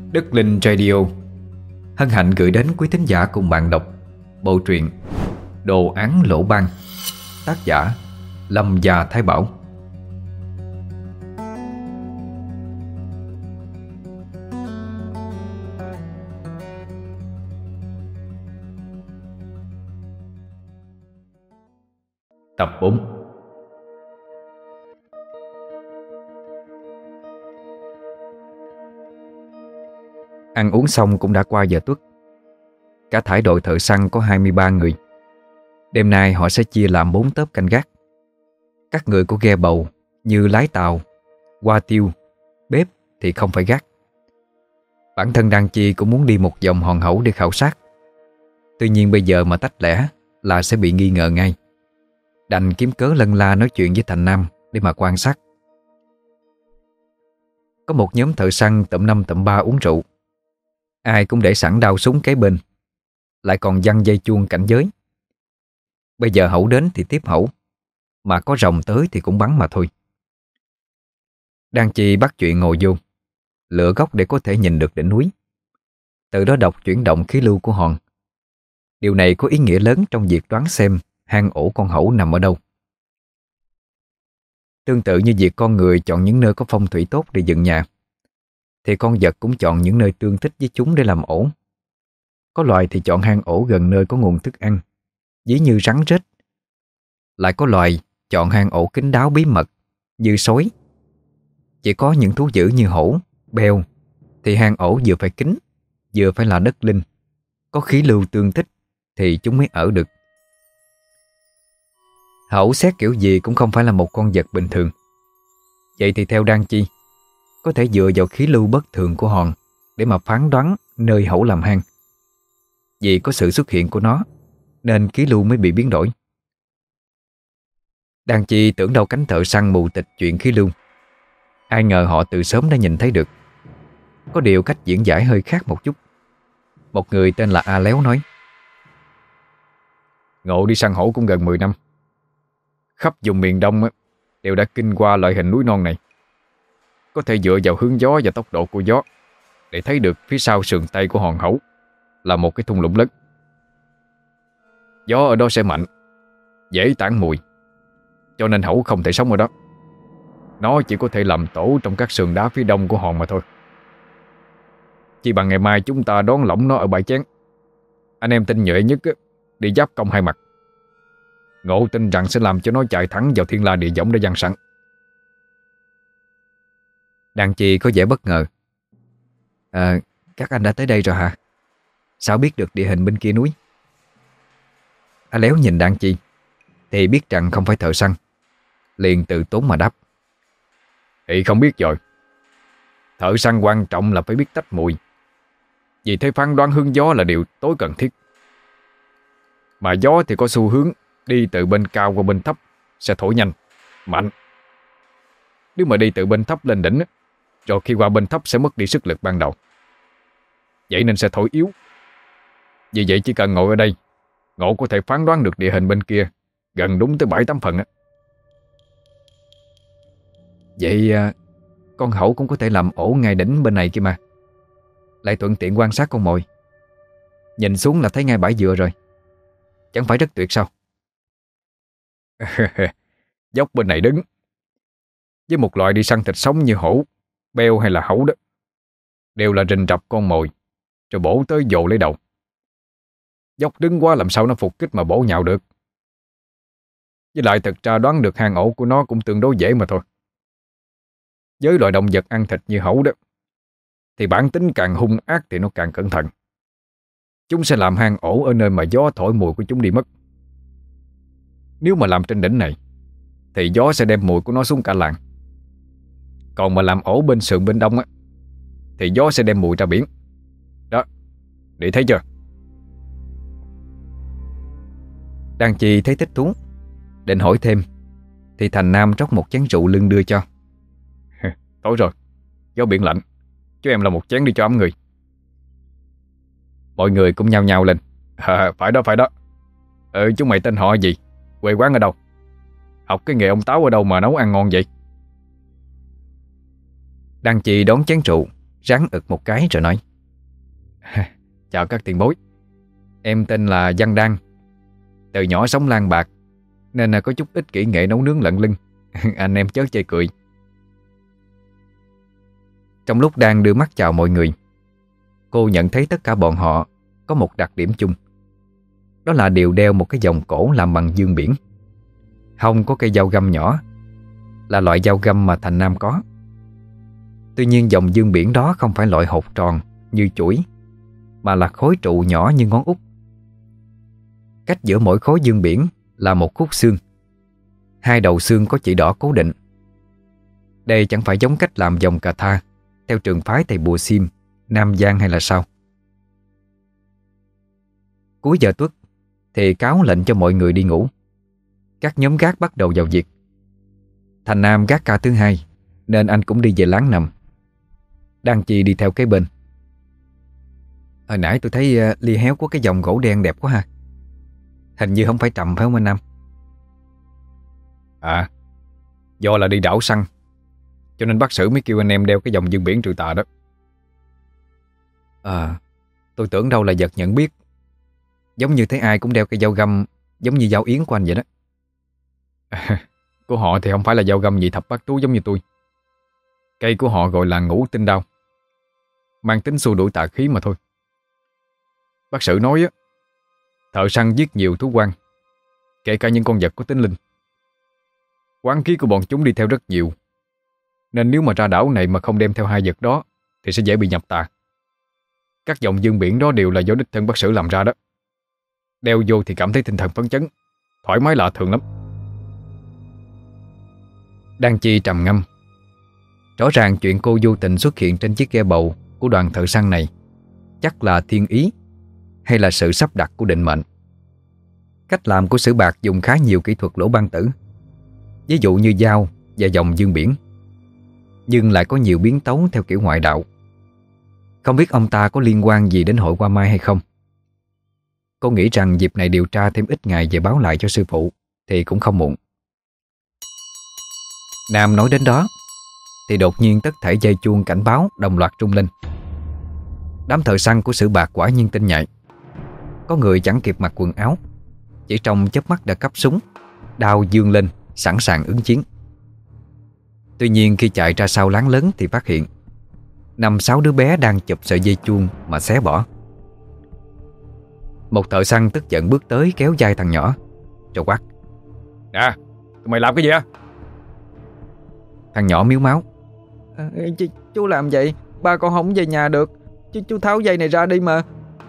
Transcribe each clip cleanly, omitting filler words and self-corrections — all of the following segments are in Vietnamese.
Đất Linh Radio hân hạnh gửi đến quý thính giả cùng bạn đọc bộ truyện Đồ án lỗ ban, tác giả Lâm Gia Thái Bảo. Tập 4. Ăn uống xong cũng đã qua giờ tuất. Cả thải đội thợ săn có 23 người. Đêm nay họ sẽ chia làm 4 tớp canh gác. Các người có ghe bầu như lái tàu, qua tiêu, bếp thì không phải gác. Bản thân Đan Chi cũng muốn đi một vòng hòn hẩu để khảo sát. Tuy nhiên bây giờ mà tách lẻ là sẽ bị nghi ngờ ngay. Đành kiếm cớ lân la nói chuyện với Thành Nam để mà quan sát. Có một nhóm thợ săn tụm 5 tụm 3 uống rượu. Ai cũng để sẵn đao súng kế bên, lại còn giăng dây chuông cảnh giới. Bây giờ hẩu đến thì tiếp hẩu, mà có rồng tới thì cũng bắn mà thôi. Đan Chi bắt chuyện ngồi vô, lựa góc để có thể nhìn được đỉnh núi, từ đó đọc chuyển động khí lưu của hòn. Điều này có ý nghĩa lớn trong việc đoán xem hang ổ con hẩu nằm ở đâu. Tương tự như việc con người chọn những nơi có phong thủy tốt để dựng nhà, thì con vật cũng chọn những nơi tương thích với chúng để làm ổ. Có loài thì chọn hang ổ gần nơi có nguồn thức ăn, ví như rắn rết. Lại có loài chọn hang ổ kín đáo bí mật như sói. Chỉ có những thú dữ như hổ, beo thì hang ổ vừa phải kín, vừa phải là đất linh, có khí lưu tương thích thì chúng mới ở được. Hổ xét kiểu gì cũng không phải là một con vật bình thường. Vậy thì theo Đan Chi, có thể dựa vào khí lưu bất thường của hòn để mà phán đoán nơi hẩu làm hang. Vì có sự xuất hiện của nó nên khí lưu mới bị biến đổi. Đan Chi tưởng đâu cánh thợ săn mù tịch chuyện khí lưu. Ai ngờ họ từ sớm đã nhìn thấy được. Có điều cách diễn giải hơi khác một chút. Một người tên là A Léo nói: Ngộ đi săn hổ cũng gần 10 năm. Khắp vùng miền Đông đều đã kinh qua loại hình núi non này. Có thể dựa vào hướng gió và tốc độ của gió để thấy được phía sau sườn tây của hòn hẩu là một cái thung lũng lớn. Gió ở đó sẽ mạnh, dễ tản mùi, cho nên hẩu không thể sống ở đó. Nó chỉ có thể làm tổ trong các sườn đá phía đông của hòn mà thôi. Chỉ bằng ngày mai chúng ta đón lỏng nó ở bãi chén. Anh em tinh nhuệ nhất đi giáp công hai mặt. Ngộ tin rằng sẽ làm cho nó chạy thẳng vào thiên la địa võng đã dang sẵn. Đan Chi có vẻ bất ngờ. Các anh đã tới đây rồi hả? Sao biết được địa hình bên kia núi? A Léo nhìn Đan Chi thì biết rằng không phải thợ săn, liền từ tốn mà đáp: Thì không biết rồi. Thợ săn quan trọng là phải biết tách mùi. Vì thế phán đoán hướng gió là điều tối cần thiết. Mà gió thì có xu hướng đi từ bên cao qua bên thấp sẽ thổi nhanh, mạnh. Nếu mà đi từ bên thấp lên đỉnh, rồi khi qua bên thấp sẽ mất đi sức lực ban đầu. Vậy nên sẽ thổi yếu. Vì vậy chỉ cần ngồi ở đây, Ngộ có thể phán đoán được địa hình bên kia gần đúng tới 7-8 phần. Vậy con hẩu cũng có thể làm ổ ngay đỉnh bên này kia mà. Lại thuận tiện quan sát con mồi. Nhìn xuống là thấy ngay bãi dừa rồi. Chẳng phải rất tuyệt sao? Dốc bên này đứng. Với một loại đi săn thịt sống như hổ, beo hay là hẩu đó, đều là rình rập con mồi rồi bổ tới vồ lấy đầu. Dốc đứng quá làm sao nó phục kích mà bổ nhào được. Với lại thực ra đoán được hang ổ của nó cũng tương đối dễ mà thôi. Với loài động vật ăn thịt như hổ đó, thì bản tính càng hung ác thì nó càng cẩn thận. Chúng sẽ làm hang ổ ở nơi mà gió thổi mùi của chúng đi mất. Nếu mà làm trên đỉnh này thì gió sẽ đem mùi của nó xuống cả làng. Còn mà làm ổ bên sườn bên đông thì gió sẽ đem mùi ra biển. Đó, để thấy chưa? Đan Chi thấy thích thú, định hỏi thêm thì Thành Nam rót một chén rượu lưng đưa cho. Tối rồi, gió biển lạnh, cho em là một chén đi cho ấm người. Mọi người cũng nhao nhao lên. Phải đó, phải đó. Chúng mày tên họ gì? Quê quán ở đâu? Học cái nghề ông Táo ở đâu mà nấu ăn ngon vậy? Đan Chi đón chén rượu, ráng ực một cái rồi nói: Chào các tiền bối. Em tên là Văn Đan. Từ nhỏ sống lang bạc nên là có chút ít kỹ nghệ nấu nướng lận lưng. Anh em chớ chê cười. Trong lúc đang đưa mắt chào mọi người, cô nhận thấy tất cả bọn họ có một đặc điểm chung. Đó là đều đeo một cái vòng cổ làm bằng dương biển. Hông có cây dao găm nhỏ, là loại dao găm mà Thành Nam có. Tuy nhiên vòng dương biển đó không phải loại hột tròn như chuỗi, mà là khối trụ nhỏ như ngón út. Cách giữa mỗi khối dương biển là một khúc xương. Hai đầu xương có chỉ đỏ cố định. Đây chẳng phải giống cách làm vòng cà tha theo trường phái thầy Bùa Sim, Nam Giang hay là sao? Cuối giờ tuất thì cáo lệnh cho mọi người đi ngủ. Các nhóm gác bắt đầu vào việc. Thành Nam gác ca thứ hai nên anh cũng đi về láng nằm. Đan Chi đi theo kế bên. Hồi nãy tôi thấy ly héo của cái vòng gỗ đen đẹp quá ha. Hình như không phải trầm phải không anh Nam? À, do là đi đảo săn cho nên bác sử mới kêu anh em đeo cái vòng dương biển trừ tà đó. À, tôi tưởng đâu là vật nhận biết. Giống như thấy ai cũng đeo cái dao găm, giống như dao yến của anh vậy đó. Của họ thì không phải là dao găm nhị thập bát tú giống như tôi. Cây của họ gọi là ngũ tinh đao, mang tính xua đuổi tà khí mà thôi. Bác sử nói á, thợ săn giết nhiều thú quan, kể cả những con vật có tính linh. Quán khí của bọn chúng đi theo rất nhiều, nên nếu mà ra đảo này mà không đem theo hai vật đó thì sẽ dễ bị nhập tà. Các dòng dương biển đó đều là do đích thân bác sử làm ra đó. Đeo vô thì cảm thấy tinh thần phấn chấn, thoải mái lạ thường lắm. Đan Chi trầm ngâm. Rõ ràng chuyện cô vô tình xuất hiện trên chiếc ghe bầu của đoàn thợ săn này chắc là thiên ý hay là sự sắp đặt của định mệnh. Cách làm của Sử Bạc dùng khá nhiều kỹ thuật lỗ ban tử, ví dụ như dao và dòng dương biển, nhưng lại có nhiều biến tấu theo kiểu ngoại đạo. Không biết ông ta có liên quan gì đến hội Hoa Mai hay không. Cô nghĩ rằng dịp này điều tra thêm ít ngày về báo lại cho sư phụ thì cũng không muộn. Nam nói đến đó thì đột nhiên tất thảy dây chuông cảnh báo đồng loạt rung lên. Đám thợ săn của Sử Bạc quả nhiên tinh nhạy. Có người chẳng kịp mặc quần áo, chỉ trong chớp mắt đã cắp súng, đao giương lên sẵn sàng ứng chiến. Tuy nhiên khi chạy ra sau láng lớn thì phát hiện 5-6 đứa bé đang chụp sợi dây chuông mà xé bỏ. Một thợ săn tức giận bước tới kéo vai thằng nhỏ rồi quát: Nè, tụi mày làm cái gì á? Thằng nhỏ miếu máu: Chú làm vậy, ba con không về nhà được. Chú tháo dây này ra đi mà.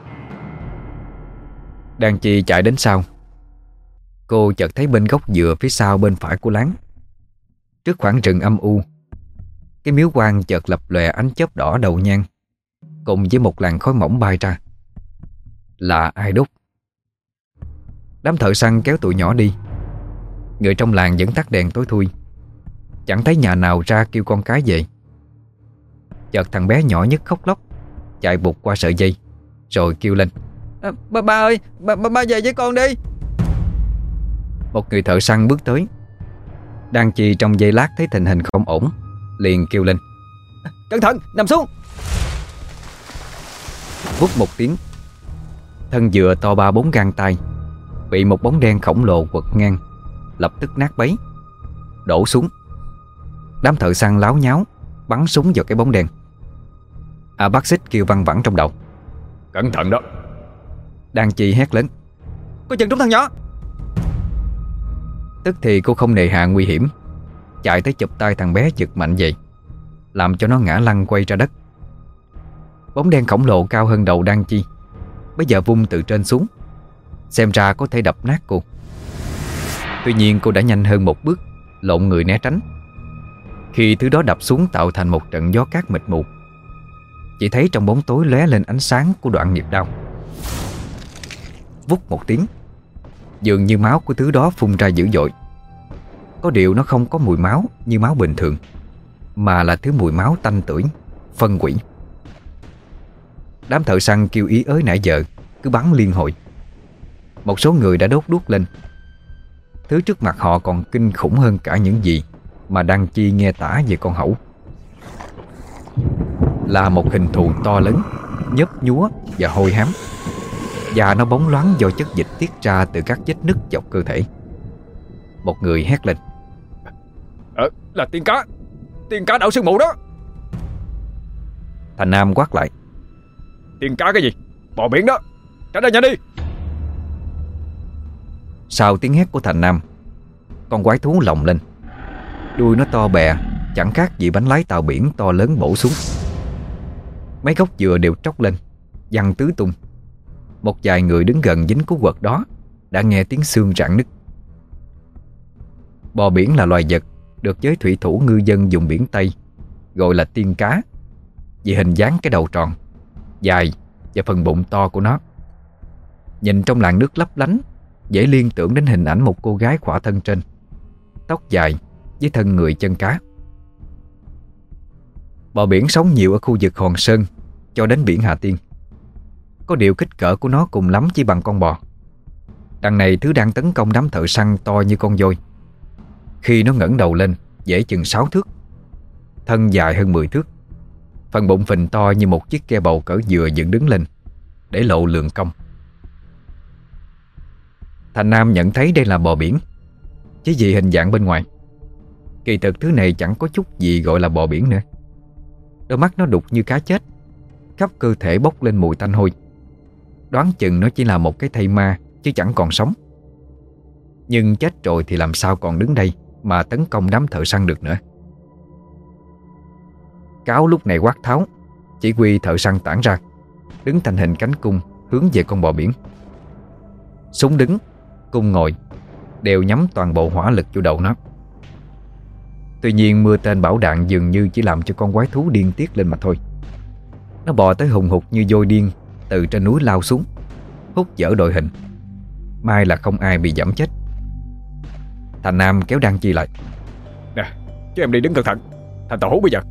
Đan Chi chạy đến sau. Cô chợt thấy bên gốc dừa phía sau bên phải của láng, trước khoảng rừng âm u, cái miếu quan chợt lập lòe ánh chớp đỏ đầu nhang, cùng với một làn khói mỏng bay ra. Là ai đốt? Đám thợ săn kéo tụi nhỏ đi. Người trong làng vẫn tắt đèn tối thui, chẳng thấy nhà nào ra kêu con cái về. Chợt thằng bé nhỏ nhất khóc lóc chạy bụt qua sợi dây rồi kêu lên: Ba ơi, ba về với con đi. Một người thợ săn bước tới. Đan Chi trong giây lát thấy tình hình không ổn, liền kêu lên: Cẩn thận, nằm xuống. Vút một tiếng, thân dừa to 3-4 gang tay bị một bóng đen khổng lồ quật ngang, lập tức nát bấy, đổ xuống. Đám thợ săn láo nháo bắn súng vào cái bóng đen. Bác Xích kêu văng vẳng trong đầu: Cẩn thận đó. Đan Chi hét lớn: Coi chừng trúng thằng nhỏ. Tức thì cô không nề hà nguy hiểm, chạy tới chụp tay thằng bé giật mạnh vậy, làm cho nó ngã lăn quay ra đất. Bóng đen khổng lồ cao hơn đầu Đan Chi, bây giờ vung từ trên xuống, xem ra có thể đập nát cô. Tuy nhiên cô đã nhanh hơn một bước, lộn người né tránh. Khi thứ đó đập xuống tạo thành một trận gió cát mịt mù, chỉ thấy trong bóng tối lóe lên ánh sáng của đoạn nghiệp đao. Vút một tiếng, dường như máu của thứ đó phun ra dữ dội. Có điều nó không có mùi máu như máu bình thường, mà là thứ mùi máu tanh tưởi, phân quỷ. Đám thợ săn kêu ý ới nãy giờ cứ bắn liên hồi. Một số người đã đốt đuốc lên. Thứ trước mặt họ còn kinh khủng hơn cả những gì mà Đan Chi nghe tả về con hẩu. là một hình thù to lớn, nhớp nhúa và hôi hám. Da nó bóng loáng do chất dịch tiết ra từ các vết nứt dọc cơ thể. Một người hét lên: Là tiên cá đảo sương mù đó. Thành Nam quát lại: Tiên cá cái gì? Bò biển đó, tránh ra nhanh đi. Sau tiếng hét của Thành Nam, con quái thú lồng lên. Đuôi nó to bè, chẳng khác gì bánh lái tàu biển to lớn bổ xuống. Mấy gốc dừa đều tróc lên, văng tứ tung. Một vài người đứng gần dính cú quật đó đã nghe tiếng xương rạn nứt. Bò biển là loài vật được giới thủy thủ ngư dân vùng biển Tây gọi là tiên cá, vì hình dáng cái đầu tròn, dài và phần bụng to của nó. Nhìn trong làn nước lấp lánh, dễ liên tưởng đến hình ảnh một cô gái khỏa thân trên, tóc dài với thân người chân cá. Bò biển sống nhiều ở khu vực Hòn Sơn cho đến biển Hà Tiên. Có điều kích cỡ của nó cùng lắm chỉ bằng con bò. Đằng này thứ đang tấn công đám thợ săn to như con voi. Khi nó ngẩng đầu lên dễ chừng 6 thước, thân dài hơn 10 thước, phần bụng phình to như một chiếc ke bầu cỡ dừa dựng đứng lên để lộ lượng cong. Thành Nam nhận thấy đây là bò biển chỉ vì hình dạng bên ngoài. Kỳ thực thứ này chẳng có chút gì gọi là bò biển nữa. Đôi mắt nó đục như cá chết, khắp cơ thể bốc lên mùi tanh hôi. Đoán chừng nó chỉ là một cái thây ma chứ chẳng còn sống. Nhưng chết rồi thì làm sao còn đứng đây mà tấn công đám thợ săn được nữa. Cáo lúc này quát tháo, chỉ huy thợ săn tản ra, đứng thành hình cánh cung hướng về con bò biển. Súng đứng, cung ngồi đều nhắm toàn bộ hỏa lực vô đầu nó. Tuy nhiên mưa tên bão đạn dường như chỉ làm cho con quái thú điên tiết lên mà thôi. Nó bò tới hùng hục như voi điên từ trên núi lao xuống, hút dở đội hình. May là không ai bị giẫm chết. Thành Nam kéo Đan Chi lại: Nè, chứ em đi đứng cẩn thận, thành tàu hú bây giờ.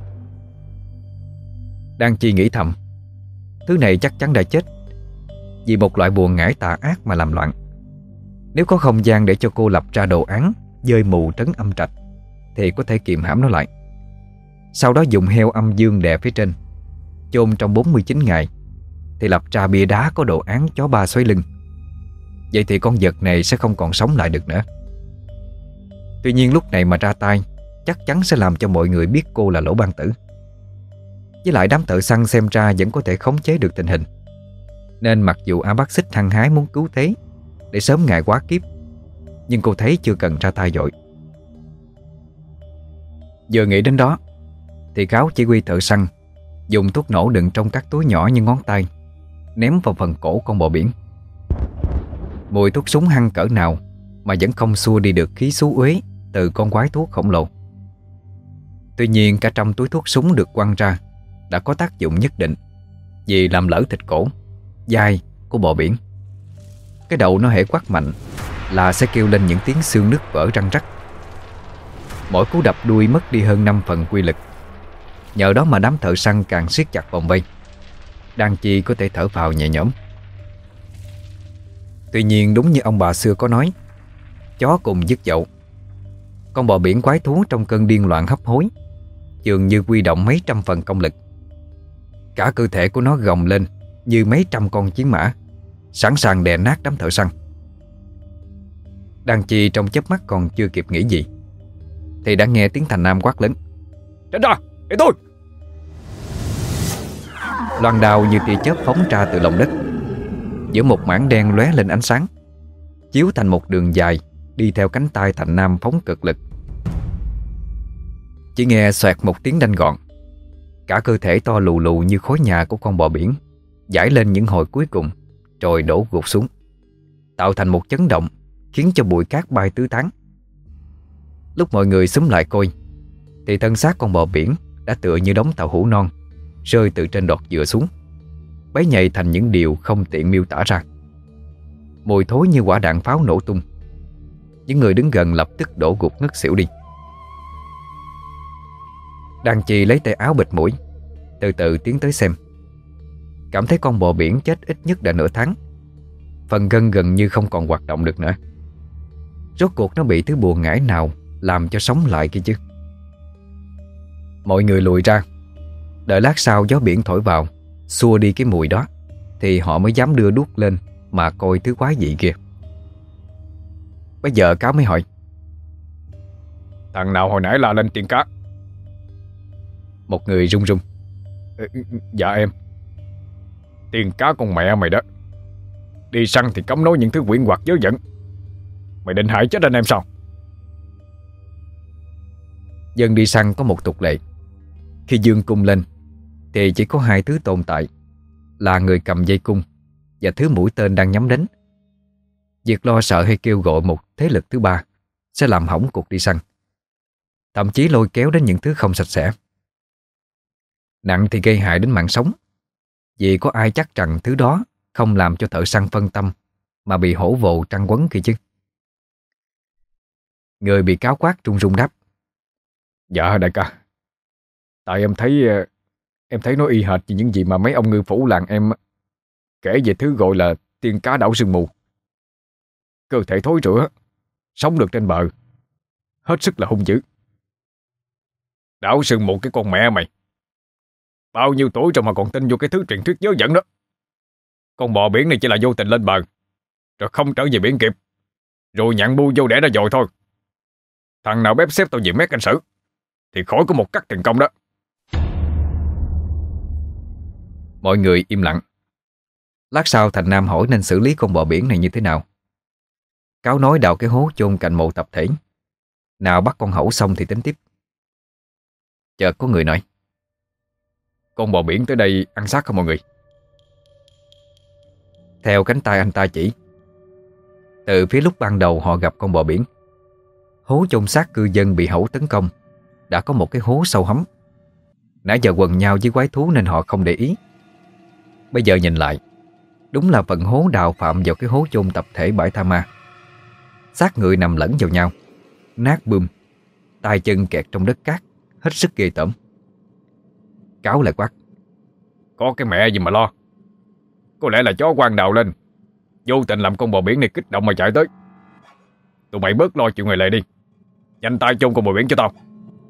Đan Chi nghĩ thầm, thứ này chắc chắn đã chết vì một loại bùa ngải tà ác mà làm loạn. Nếu có không gian để cho cô lập ra đồ án dơi mù trấn âm trạch thì có thể kiềm hãm nó lại. Sau đó dùng heo âm dương đè phía trên, chôn trong 49 ngày thì lập ra bia đá có đồ án chó ba xoáy lưng. Vậy thì con vật này sẽ không còn sống lại được nữa. Tuy nhiên lúc này mà ra tay chắc chắn sẽ làm cho mọi người biết cô là Lỗ Ban Tử. Với lại đám thợ săn xem ra vẫn có thể khống chế được tình hình, nên mặc dù A Bác Xích hăng hái muốn cứu thế để sớm ngày quá kiếp, nhưng cô thấy chưa cần ra tay vội. Vừa nghĩ đến đó thì Cáo chỉ huy thợ săn dùng thuốc nổ đựng trong các túi nhỏ như ngón tay ném vào phần cổ con bò biển. Mùi thuốc súng hăng cỡ nào mà vẫn không xua đi được khí xú uế từ con quái thú khổng lồ. Tuy nhiên cả trăm túi thuốc súng được quăng ra đã có tác dụng nhất định, vì làm lỡ thịt cổ, dai của bò biển. Cái đầu nó hễ quát mạnh là sẽ kêu lên những tiếng xương nứt vỡ răng rắc. Mỗi cú đập đuôi mất đi hơn 5 phần quy lực. Nhờ đó mà đám thợ săn càng siết chặt vòng vây. Đan Chi có thể thở phào nhẹ nhõm. Tuy nhiên đúng như ông bà xưa có nói, chó cùng dứt dậu. Con bò biển quái thú trong cơn điên loạn hấp hối dường như huy động mấy trăm phần công lực. Cả cơ thể của nó gồng lên như mấy trăm con chiến mã, sẵn sàng đè nát đám thợ săn. Đan Chi trong chớp mắt còn chưa kịp nghĩ gì thì đã nghe tiếng Thành Nam quát lớn: Tránh ra, để tôi! Loan đao như tia chớp phóng ra từ lòng đất. Giữa một mảng đen lóe lên ánh sáng, chiếu thành một đường dài đi theo cánh tay Thành Nam phóng cực lực. Chỉ nghe xoẹt một tiếng đanh gọn, cả cơ thể to lù lù như khối nhà của con bò biển giãy lên những hồi cuối cùng rồi đổ gục xuống, tạo thành một chấn động khiến cho bụi cát bay tứ tán. Lúc mọi người xúm lại coi thì thân xác con bò biển đã tựa như đống tàu hũ non rơi từ trên đọt dừa xuống, bấy nhầy thành những điều không tiện miêu tả ra. Mùi thối như quả đạn pháo nổ tung. Những người đứng gần lập tức đổ gục ngất xỉu đi. Đan Chi lấy tay áo bịt mũi, từ từ tiến tới xem. Cảm thấy con bò biển chết ít nhất đã nửa tháng. Phần gân gần như không còn hoạt động được nữa. Rốt cuộc nó bị thứ bùa ngải nào làm cho sống lại kia chứ? Mọi người lùi ra. Đợi lát sau gió biển thổi vào, xua đi cái mùi đó, thì họ mới dám đưa đuốc lên mà coi thứ quái dị kia. Bây giờ Cáo mới hỏi: Thằng nào hồi nãy la lên tiền cá? Một người run run: Dạ em. Tiền cá con mẹ mày đó. Đi săn thì cấm nói những thứ quyển hoặc dớ dẫn. Mày định hại chết anh em sao? Dân đi săn có một tục lệ: khi dương cung lên thì chỉ có hai thứ tồn tại, là người cầm dây cung và thứ mũi tên đang nhắm đến. Việc lo sợ hay kêu gọi một thế lực thứ ba sẽ làm hỏng cuộc đi săn, thậm chí lôi kéo đến những thứ không sạch sẽ. Nặng thì gây hại đến mạng sống, vì có ai chắc rằng thứ đó không làm cho thợ săn phân tâm mà bị hổ vồ trăng quấn kia chứ. Người bị cáo quát run run đáp: Dạ đại ca, tại em thấy nó y hệt như những gì mà mấy ông ngư phủ làng em kể về thứ gọi là tiên cá đảo sương mù. Cơ thể thối rữa, sống được trên bờ, hết sức là hung dữ. Đảo sương mù cái con mẹ mày, bao nhiêu tuổi rồi mà còn tin vô cái thứ truyền thuyết dớ dẫn đó. Con bò biển này chỉ là vô tình lên bờ, rồi không trở về biển kịp, rồi nhặn bu vô đẻ ra dồi thôi. Thằng nào bếp xếp tao về mét canh xử thì khỏi có một cắt tiền công đó. Mọi người im lặng. Lát sau Thành Nam hỏi nên xử lý con bò biển này như thế nào. Cáo nói đào cái hố chôn cạnh mộ tập thể, nào bắt con hẩu xong thì tính tiếp. Chợt có người nói: Con bò biển tới đây ăn xác không mọi người? Theo cánh tay anh ta chỉ, từ phía lúc ban đầu họ gặp con bò biển, hố chôn xác cư dân bị hẩu tấn công đã có một cái hố sâu hắm. Nãy giờ quần nhau với quái thú nên họ không để ý. Bây giờ nhìn lại, đúng là phần hố đào phạm vào cái hố chôn tập thể bãi tha ma. Xác người nằm lẫn vào nhau, nát bươm, tay chân kẹt trong đất cát, hết sức ghê tởm. Cáo lại quát: Có cái mẹ gì mà lo. Có lẽ là chó quang đào lên, vô tình làm con bò biển này kích động mà chạy tới. Tụi mày bớt lo chuyện ngoài lề đi, nhanh tay chôn con bò biển cho tao.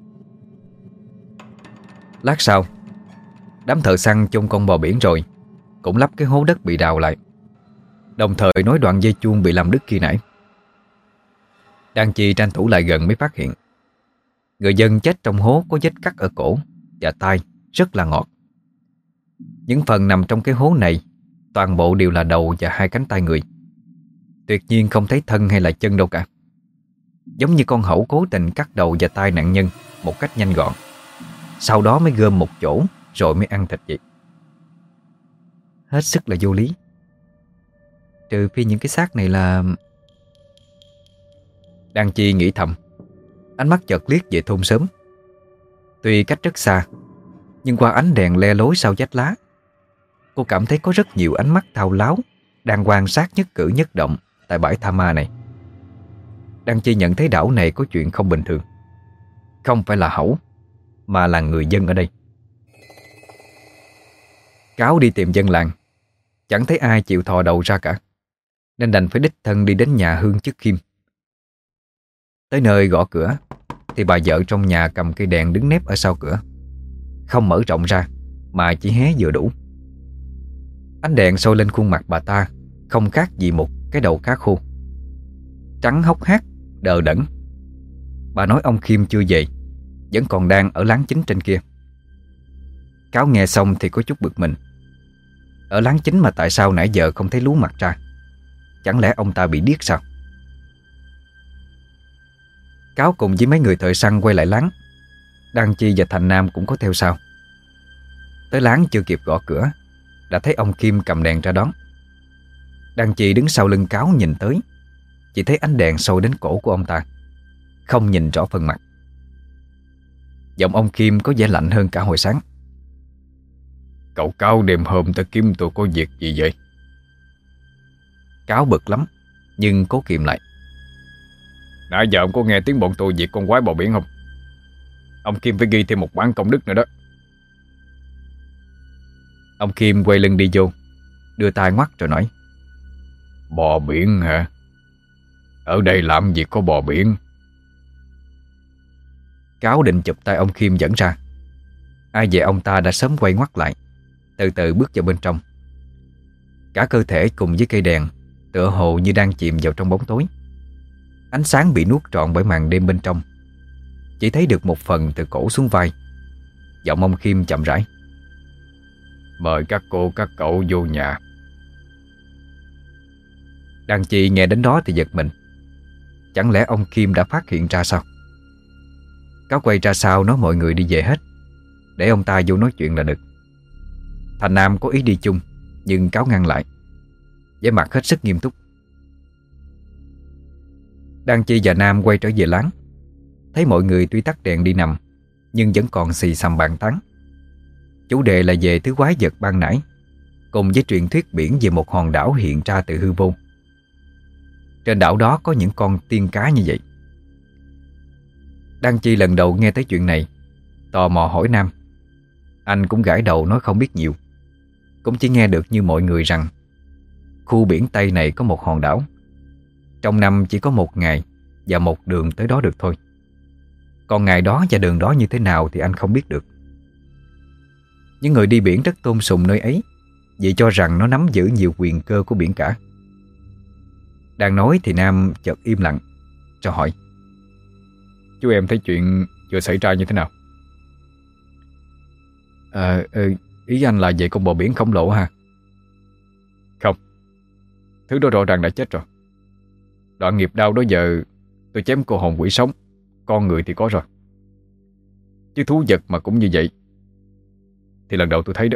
Lát sau, đám thợ săn chôn con bò biển rồi cũng lắp cái hố đất bị đào lại, đồng thời nối đoạn dây chuông bị làm đứt khi nãy. Đang Chi tranh thủ lại gần mới phát hiện người dân chết trong hố có vết cắt ở cổ và tai rất là ngọt. Những phần nằm trong cái hố này toàn bộ đều là đầu và hai cánh tay người, tuyệt nhiên không thấy thân hay là chân đâu cả. Giống như con hẩu cố tình cắt đầu và tay nạn nhân một cách nhanh gọn, sau đó mới gom một chỗ rồi mới ăn thịt vậy. Hết sức là vô lý. Trừ phi những cái xác này là... Đan Chi nghĩ thầm, ánh mắt chợt liếc về thôn xóm. Tuy cách rất xa, nhưng qua ánh đèn le lối sau vách lá, cô cảm thấy có rất nhiều ánh mắt thao láo đang quan sát nhất cử nhất động tại bãi tha ma này. Đan Chi nhận thấy đảo này có chuyện không bình thường. Không phải là hẩu, mà là người dân ở đây. Cáo đi tìm dân làng, chẳng thấy ai chịu thò đầu ra cả, nên đành phải đích thân đi đến nhà Hương Chức Khiêm. Tới nơi gõ cửa thì bà vợ trong nhà cầm cây đèn đứng nép ở sau cửa, không mở rộng ra mà chỉ hé vừa đủ. Ánh đèn soi lên khuôn mặt bà ta không khác gì một cái đầu cá khô, trắng hốc hác, đờ đẫn. Bà nói ông Khiêm chưa về, vẫn còn đang ở láng chính trên kia. Cáo nghe xong thì có chút bực mình. Ở láng chính mà tại sao nãy giờ không thấy lú mặt ra? Chẳng lẽ ông ta bị điếc sao? Cáo cùng với mấy người thợ săn quay lại láng. Đan Chi và Thành Nam cũng có theo sau. Tới láng chưa kịp gõ cửa đã thấy ông Kim cầm đèn ra đón. Đan Chi đứng sau lưng Cáo nhìn tới, chỉ thấy ánh đèn soi đến cổ của ông ta, không nhìn rõ phần mặt. Giọng ông Kim có vẻ lạnh hơn cả hồi sáng. Cậu Cáo đêm hôm tới kiếm tôi có việc gì vậy? Cáo bực lắm, nhưng cố kìm lại. Nãy giờ ông có nghe tiếng bọn tôi diệt con quái bò biển không? Ông Kim phải ghi thêm một bản công đức nữa đó. Ông Kim quay lưng đi vô, đưa tay ngoắt rồi nói: Bò biển hả? Ở đây làm gì có bò biển? Cáo định chụp tay ông Kim dẫn ra, Ai về ông ta đã sớm quay ngoắt lại, từ từ bước vào bên trong. Cả cơ thể cùng với cây đèn tựa hồ như đang chìm vào trong bóng tối. Ánh sáng bị nuốt trọn bởi màn đêm bên trong, chỉ thấy được một phần từ cổ xuống vai. Giọng ông Khiêm chậm rãi: Mời các cô các cậu vô nhà. Đàn chị nghe đến đó thì giật mình. Chẳng lẽ ông Khiêm đã phát hiện ra sao? Cáo quay ra sau nói mọi người đi về hết, để ông ta vô nói chuyện là được. Thành Nam có ý đi chung, nhưng Cáo ngăn lại, với mặt hết sức nghiêm túc. Đan Chi và Nam quay trở về láng, thấy mọi người tuy tắt đèn đi nằm, nhưng vẫn còn xì xầm bàn tán. Chủ đề là về thứ quái vật ban nãy, cùng với truyền thuyết biển về một hòn đảo hiện ra từ hư vô. Trên đảo đó có những con tiên cá như vậy. Đan Chi lần đầu nghe tới chuyện này, tò mò hỏi Nam. Anh cũng gãi đầu nói không biết nhiều, cũng chỉ nghe được như mọi người rằng khu biển Tây này có một hòn đảo, trong năm chỉ có một ngày và một đường tới đó được thôi. Còn ngày đó và đường đó như thế nào thì anh không biết được. Những người đi biển rất tôn sùng nơi ấy, vì cho rằng nó nắm giữ nhiều quyền cơ của biển cả. Đang nói thì Nam chợt im lặng, rồi hỏi: Chú em thấy chuyện vừa xảy ra như thế nào? Ý anh là về con bò biển khổng lồ ha? Không, thứ đó rõ ràng đã chết rồi. Đoạn nghiệp đao đó giờ tôi chém cô hồn quỷ sống, con người thì có rồi, chứ thú vật mà cũng như vậy thì lần đầu tôi thấy đó.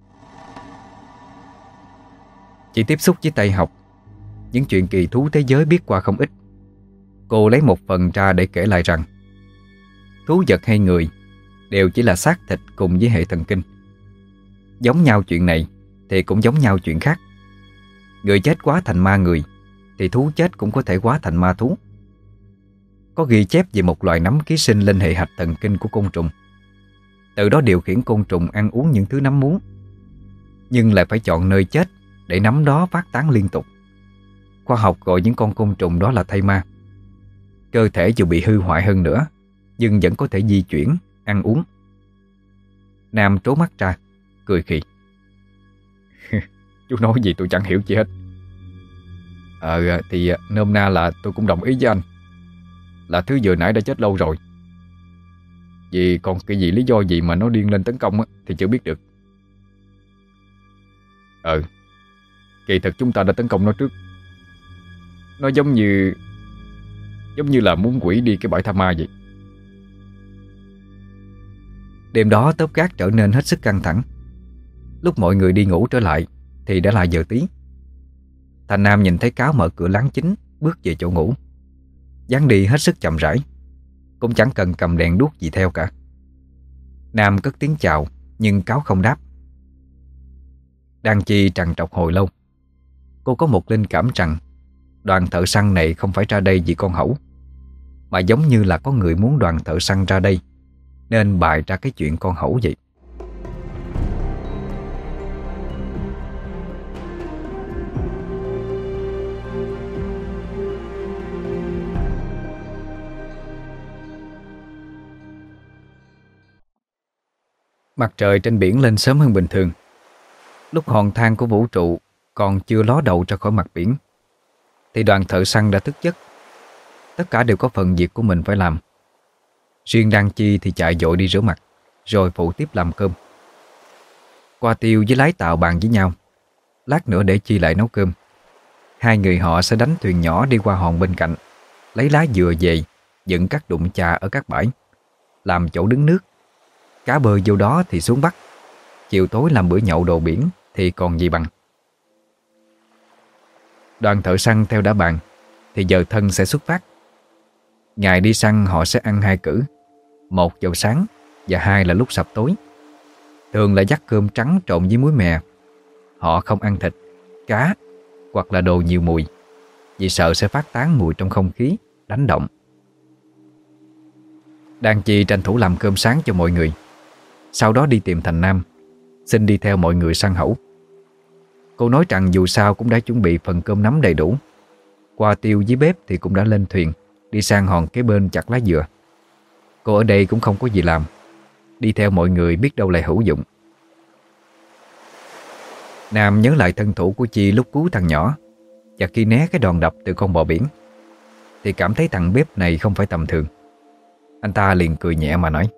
Chỉ tiếp xúc với Tây học, những chuyện kỳ thú thế giới biết qua không ít. Cô lấy một phần ra để kể lại rằng thú vật hay người đều chỉ là xác thịt cùng với hệ thần kinh. Giống nhau chuyện này thì cũng giống nhau chuyện khác. Người chết hóa thành ma người thì thú chết cũng có thể hóa thành ma thú. Có ghi chép về một loài nấm ký sinh lên hệ hạch thần kinh của côn trùng, từ đó điều khiển côn trùng ăn uống những thứ nấm muốn, nhưng lại phải chọn nơi chết để nấm đó phát tán liên tục. Khoa học gọi những con côn trùng đó là thây ma. Cơ thể dù bị hư hoại hơn nữa, nhưng vẫn có thể di chuyển, ăn uống. Nam trố mắt ra, cười khì: Chú nói gì tôi chẳng hiểu gì hết. Thì nôm na là tôi cũng đồng ý với anh, là thứ vừa nãy đã chết lâu rồi. Vì còn cái gì lý do gì mà nó điên lên tấn công thì chưa biết được. Kỳ thực chúng ta đã tấn công nó trước. Nó giống như là muốn quỷ đi cái bãi tha ma vậy. Đêm đó tốp gác trở nên hết sức căng thẳng. Lúc mọi người đi ngủ trở lại thì đã là giờ tí. Thành Nam nhìn thấy Cáo mở cửa láng chính, bước về chỗ ngủ. Dáng đi hết sức chậm rãi, cũng chẳng cần cầm đèn đuốc gì theo cả. Nam cất tiếng chào, nhưng Cáo không đáp. Đan Chi trằn trọc hồi lâu. Cô có một linh cảm rằng đoàn thợ săn này không phải ra đây vì con hẩu, mà giống như là có người muốn đoàn thợ săn ra đây, nên bày ra cái chuyện con hẩu vậy. Mặt trời trên biển lên sớm hơn bình thường. Lúc hòn than của vũ trụ còn chưa ló đầu ra khỏi mặt biển thì đoàn thợ săn đã thức giấc. Tất cả đều có phần việc của mình phải làm. Riêng Đan Chi thì chạy vội đi rửa mặt, rồi phụ tiếp làm cơm. Qua Tiêu với lái tàu bàn với nhau, lát nữa để Chi lại nấu cơm. Hai người họ sẽ đánh thuyền nhỏ đi qua hòn bên cạnh, lấy lá dừa về, dựng các đụng chà ở các bãi, làm chỗ đứng nước. Cá bơi vô đó thì xuống bắt. Chiều tối làm bữa nhậu đồ biển thì còn gì bằng. Đoàn thợ săn theo đã bàn thì giờ thân sẽ xuất phát. Ngày đi săn họ sẽ ăn hai cữ, một vào sáng và hai là lúc sập tối. Thường là dắt cơm trắng trộn với muối mè. Họ không ăn thịt, cá hoặc là đồ nhiều mùi, vì sợ sẽ phát tán mùi trong không khí, đánh động. Đan Chi tranh thủ làm cơm sáng cho mọi người, sau đó đi tìm Thành Nam, xin đi theo mọi người săn hẩu. Cô nói rằng dù sao cũng đã chuẩn bị phần cơm nắm đầy đủ. Qua Tiêu với bếp thì cũng đã lên thuyền, đi sang hòn kế bên chặt lá dừa. Cô ở đây cũng không có gì làm, đi theo mọi người biết đâu lại hữu dụng. Nam nhớ lại thân thủ của Chi lúc cứu thằng nhỏ và khi né cái đòn đập từ con bò biển, thì cảm thấy thằng bếp này không phải tầm thường. Anh ta liền cười nhẹ mà nói: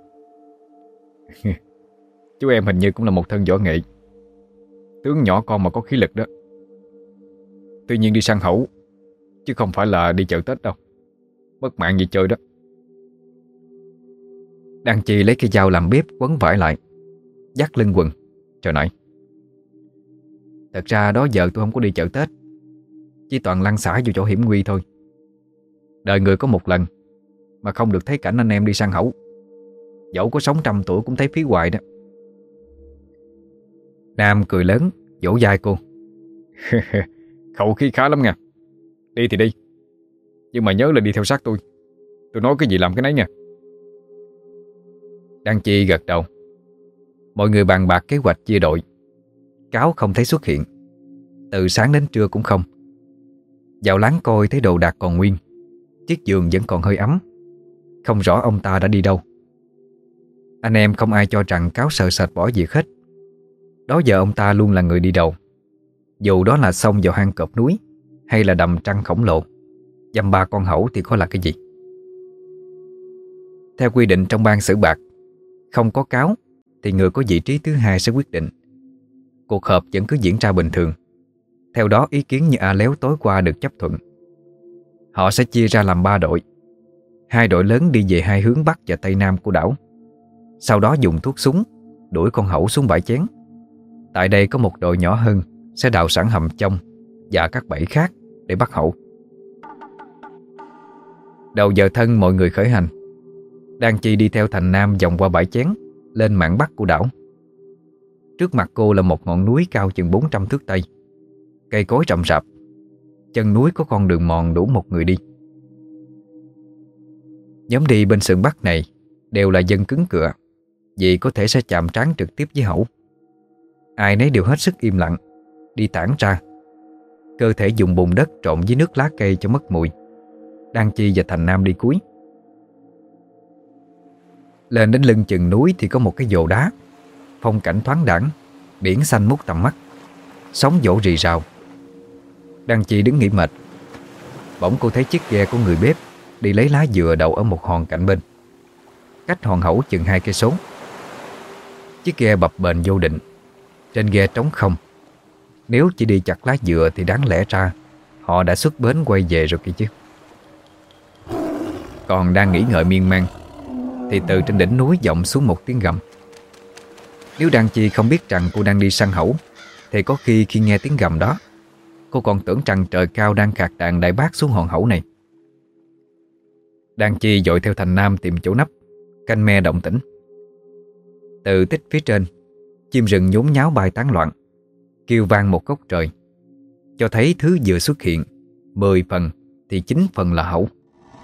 Chú em hình như cũng là một thân võ nghệ, tướng nhỏ con mà có khí lực đó. Tuy nhiên đi săn hổ, chứ không phải là đi chợ Tết đâu. Mất mạng gì chơi đó. Đan Chi lấy cây dao làm bếp quấn vải lại, dắt lưng quần rồi nói: Thật ra đó giờ tôi không có đi chợ Tết, chỉ toàn lăn xả vô chỗ hiểm nguy thôi. Đời người có một lần, mà không được thấy cảnh anh em đi săn hổ, dẫu có sống 100 tuổi cũng thấy phí hoài đó. Nam cười lớn vỗ vai cô: Khẩu khí khá lắm nha. Đi thì đi, nhưng mà nhớ là đi theo sát tôi. Tôi nói cái gì làm cái nấy nha. Đan Chi gật đầu. Mọi người bàn bạc kế hoạch chia đội. Cáo không thấy xuất hiện, từ sáng đến trưa cũng không. Vào láng coi thấy đồ đạc còn nguyên, chiếc giường vẫn còn hơi ấm, không rõ ông ta đã đi đâu. Anh em không ai cho rằng Cáo sợ sệt bỏ việc hết. Đó giờ ông ta luôn là người đi đầu, dù đó là xông vào hang cọp núi hay là đầm trăng khổng lồ, dăm ba con hẩu thì có là cái gì. Theo quy định trong ban xử bạc, không có Cáo thì người có vị trí thứ hai sẽ quyết định. Cuộc họp vẫn cứ diễn ra bình thường. Theo đó ý kiến như A Léo tối qua được chấp thuận. Họ sẽ chia ra làm 3 đội. 2 đội lớn đi về 2 hướng Bắc và Tây Nam của đảo. Sau đó dùng thuốc súng đuổi con hẩu xuống bãi chén. Tại đây có một đội nhỏ hơn sẽ đào sẵn hầm trong và các bẫy khác để bắt hẩu. Đầu giờ thân mọi người khởi hành. Đan Chi đi theo Thành Nam vòng qua bãi chén, lên mạn Bắc của đảo. Trước mặt cô là một ngọn núi cao chừng 400 thước Tây. Cây cối rậm rạp, chân núi có con đường mòn đủ một người đi. Nhóm đi bên sườn Bắc này đều là dân cứng cựa, vì có thể sẽ chạm trán trực tiếp với hẩu. Ai nấy đều hết sức im lặng, đi thẳng ra. Cơ thể dùng bùn đất trộn với nước lá cây cho mất mùi. Đan Chi và Thành Nam đi cuối. Lên đến lưng chừng núi thì có một cái vồ đá, phong cảnh thoáng đãng, biển xanh mút tầm mắt, sóng vỗ rì rào. Đan Chi đứng nghỉ mệt. Bỗng cô thấy chiếc ghe của người bếp đi lấy lá dừa đậu ở một hòn cạnh bên, cách hòn hẩu chừng 2 cây số. Chiếc ghe bập bềnh vô định. Trên ghe trống không. Nếu chỉ đi chặt lá dừa thì đáng lẽ ra họ đã xuất bến quay về rồi kia chứ. Còn đang nghĩ ngợi miên man thì từ trên đỉnh núi vọng xuống một tiếng gầm. Nếu Đan Chi không biết rằng cô đang đi săn hẩu thì có khi nghe tiếng gầm đó, cô còn tưởng rằng trời cao đang khạc đàn đại bác xuống hòn hẩu này. Đan Chi dội theo Thành Nam tìm chỗ nấp, canh me động tĩnh. Từ tích phía trên, chim rừng nhốn nháo bay tán loạn, kêu vang một góc trời, cho thấy thứ vừa xuất hiện 10 phần thì 9 phần là hẩu.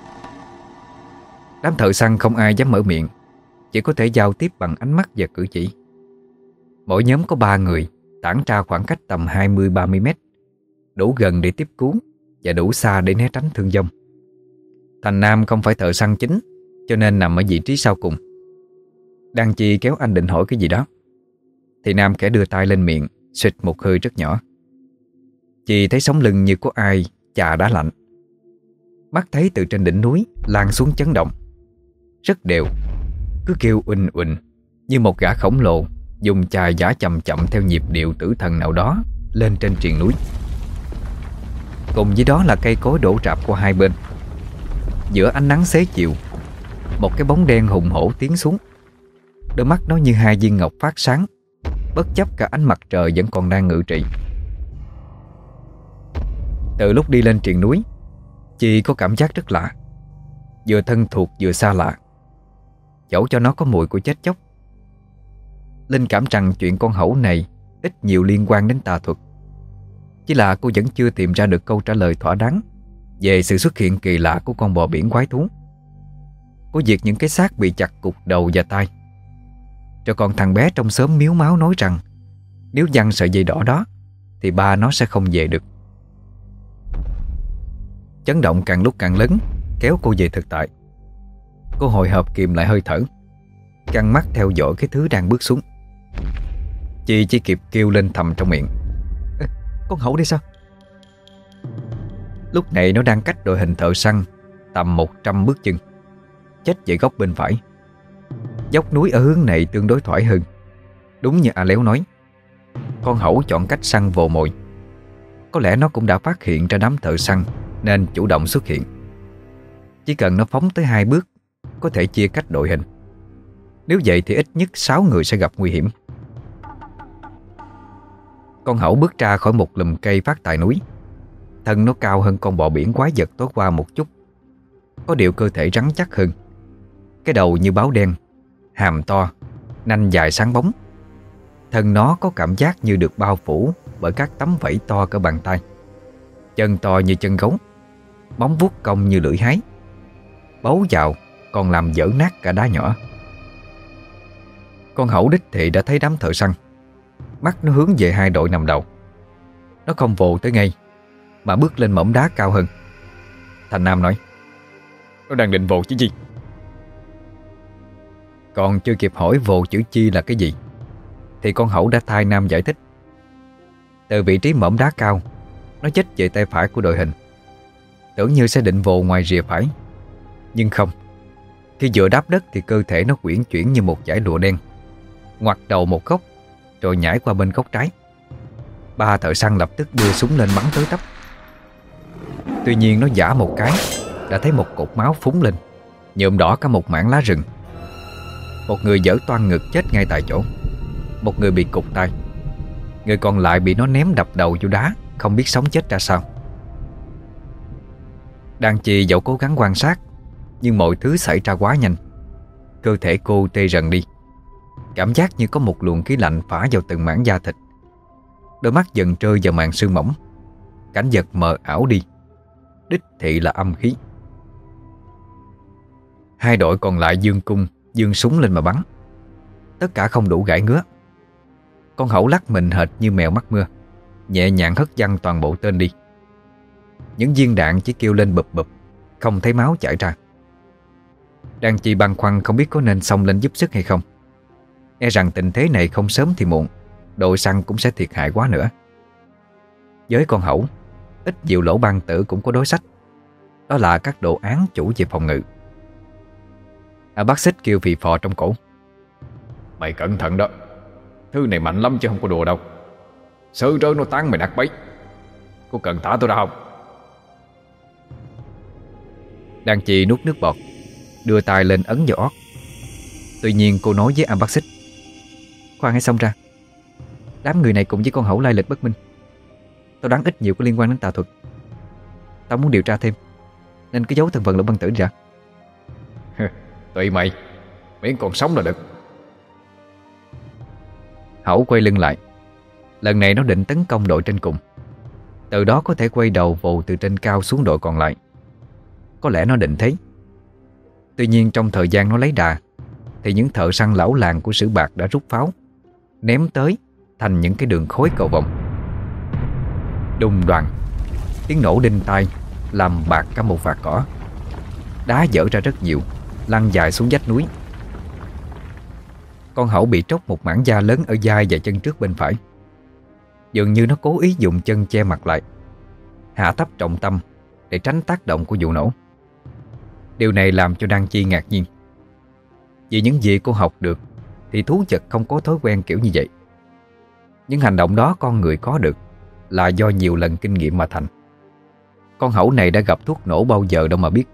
Đám thợ săn không ai dám mở miệng, chỉ có thể giao tiếp bằng ánh mắt và cử chỉ. Mỗi nhóm có 3 người, tản ra khoảng cách tầm 20-30 mét, đủ gần để tiếp cứu và đủ xa để né tránh thương vong. Thành Nam không phải thợ săn chính, cho nên nằm ở vị trí sau cùng. Đan Chi kéo anh định hỏi cái gì đó, thì Nam khẽ đưa tay lên miệng, xịt một hơi rất nhỏ. Chị thấy sống lưng như có ai chà đá lạnh. Mắt thấy từ trên đỉnh núi lan xuống chấn động, rất đều, cứ kêu uỳnh uỳnh như một gã khổng lồ dùng chài giã chậm chậm theo nhịp điệu tử thần nào đó lên trên triền núi. Cùng với đó là cây cối đổ rạp qua hai bên. Giữa ánh nắng xế chiều, một cái bóng đen hùng hổ tiến xuống. Đôi mắt nó như 2 viên ngọc phát sáng, bất chấp cả ánh mặt trời vẫn còn đang ngự trị. Từ lúc đi lên triền núi, chị có cảm giác rất lạ, vừa thân thuộc vừa xa lạ, dẫu cho nó có mùi của chết chóc. Linh cảm rằng chuyện con hẩu này ít nhiều liên quan đến tà thuật. Chỉ là cô vẫn chưa tìm ra được câu trả lời thỏa đáng về sự xuất hiện kỳ lạ của con bò biển quái thú, của việc những cái xác bị chặt cụt đầu và tay. Rồi còn thằng bé trong xóm miếu máu nói rằng nếu giăng sợi dây đỏ đó thì ba nó sẽ không về được. Chấn động càng lúc càng lớn, kéo cô về thực tại. Cô hồi hộp kìm lại hơi thở. căng mắt theo dõi cái thứ đang bước xuống. Chị chỉ kịp kêu lên thầm trong miệng: "Ê, con hổ đây sao?" Lúc này nó đang cách đội hình thợ săn tầm 100 bước chân, chết về góc bên phải. Dốc núi ở hướng này tương đối thoải hơn. Đúng như A Léo nói, con hổ chọn cách săn vồ mồi. Có lẽ nó cũng đã phát hiện ra đám thợ săn nên chủ động xuất hiện. Chỉ cần nó phóng tới 2 bước có thể chia cách đội hình. Nếu vậy thì ít nhất 6 người sẽ gặp nguy hiểm. Con hổ bước ra khỏi một lùm cây phát tại núi. Thân nó cao hơn con bò biển quái vật tối qua một chút. Có điều cơ thể rắn chắc hơn. Cái đầu như báo đen, hàm to, nanh dài sáng bóng. Thân nó có cảm giác như được bao phủ bởi các tấm vảy to cỡ bàn tay. Chân to như chân gấu, móng vuốt cong như lưỡi hái. Bấu vào còn làm vỡ nát cả đá nhỏ. Con hổ đích thị đã thấy đám thợ săn. Mắt nó hướng về 2 đội nằm đầu. Nó không vồ tới ngay mà bước lên mỏm đá cao hơn. Thành Nam nói: "Nó đang định vồ chứ gì?" Còn chưa kịp hỏi vồ chữ chi là cái gì thì con hổ đã thay Nam giải thích. Từ vị trí mỏm đá cao, nó chích về tay phải của đội hình, tưởng như sẽ định vồ ngoài rìa phải. Nhưng không. Khi vừa đáp đất thì cơ thể nó quyển chuyển như một dải lụa đen, ngoặt đầu một góc rồi nhảy qua bên góc trái. 3 thợ săn lập tức đưa súng lên bắn tới tấp. Tuy nhiên nó giã một cái đã thấy một cột máu phúng lên, nhuộm đỏ cả một mảng lá rừng. Một người giở toang ngực chết ngay tại chỗ. Một người bị cụt tay. Người còn lại bị nó ném đập đầu vô đá, không biết sống chết ra sao. Đan Chi dẫu cố gắng quan sát, nhưng mọi thứ xảy ra quá nhanh. Cơ thể cô tê rần đi. Cảm giác như có một luồng khí lạnh phả vào từng mảng da thịt. Đôi mắt dần rơi vào màn sương mỏng. Cảnh vật mờ ảo đi. Đích thị là âm khí. 2 đội còn lại giương cung, giương súng lên mà bắn. Tất cả không đủ gãi ngứa. Con hổ lắc mình hệt như mèo mắc mưa, nhẹ nhàng hất văng toàn bộ tên đi. Những viên đạn chỉ kêu lên bụp bụp, không thấy máu chảy ra. Đan Chi băn khoăn không biết có nên xông lên giúp sức hay không. E rằng tình thế này không sớm thì muộn, đội săn cũng sẽ thiệt hại quá nữa. Với con hổ, ít nhiều lỗ ban tử cũng có đối sách. Đó là các đồ án chủ về phòng ngự. Bác Xích kêu phì phò trong cổ: "Mày cẩn thận đó. Thứ này mạnh lắm chứ không có đùa đâu. Sơ rơ nó tán mày nát bấy. Có cần thả tôi ra không?" Đan Chi nuốt nước bọt, đưa tay lên ấn vào ót. Tuy nhiên cô nói với A Bác Xích: "Khoan hãy xông ra. Đám người này cùng với con hổ lai lịch bất minh. Tao đoán ít nhiều có liên quan đến tà thuật. Tao muốn điều tra thêm, nên cứ giấu thân phận Lỗ Băng Tử ra." "Tùy mày. Miễn còn sống là được." Hổ quay lưng lại. Lần này nó định tấn công đội trên cùng, từ đó có thể quay đầu vồ từ trên cao xuống đội còn lại. Có lẽ nó định thế. Tuy nhiên trong thời gian nó lấy đà thì những thợ săn lão làng của Sử Bạc đã rút pháo, ném tới thành những cái đường khối cầu vồng. Đùng đoàng, tiếng nổ đinh tai làm bạc cả một vạt cỏ. Đá dở ra rất nhiều, lăn dài xuống vách núi. Con hổ bị tróc một mảng da lớn ở vai và chân trước bên phải. Dường như nó cố ý dùng chân che mặt lại, hạ thấp trọng tâm để tránh tác động của vụ nổ. Điều này làm cho Đan Chi ngạc nhiên. Vì những gì cô học được thì thú vật không có thói quen kiểu như vậy. Những hành động đó con người có được là do nhiều lần kinh nghiệm mà thành. Con hổ này đã gặp thuốc nổ bao giờ đâu mà biết.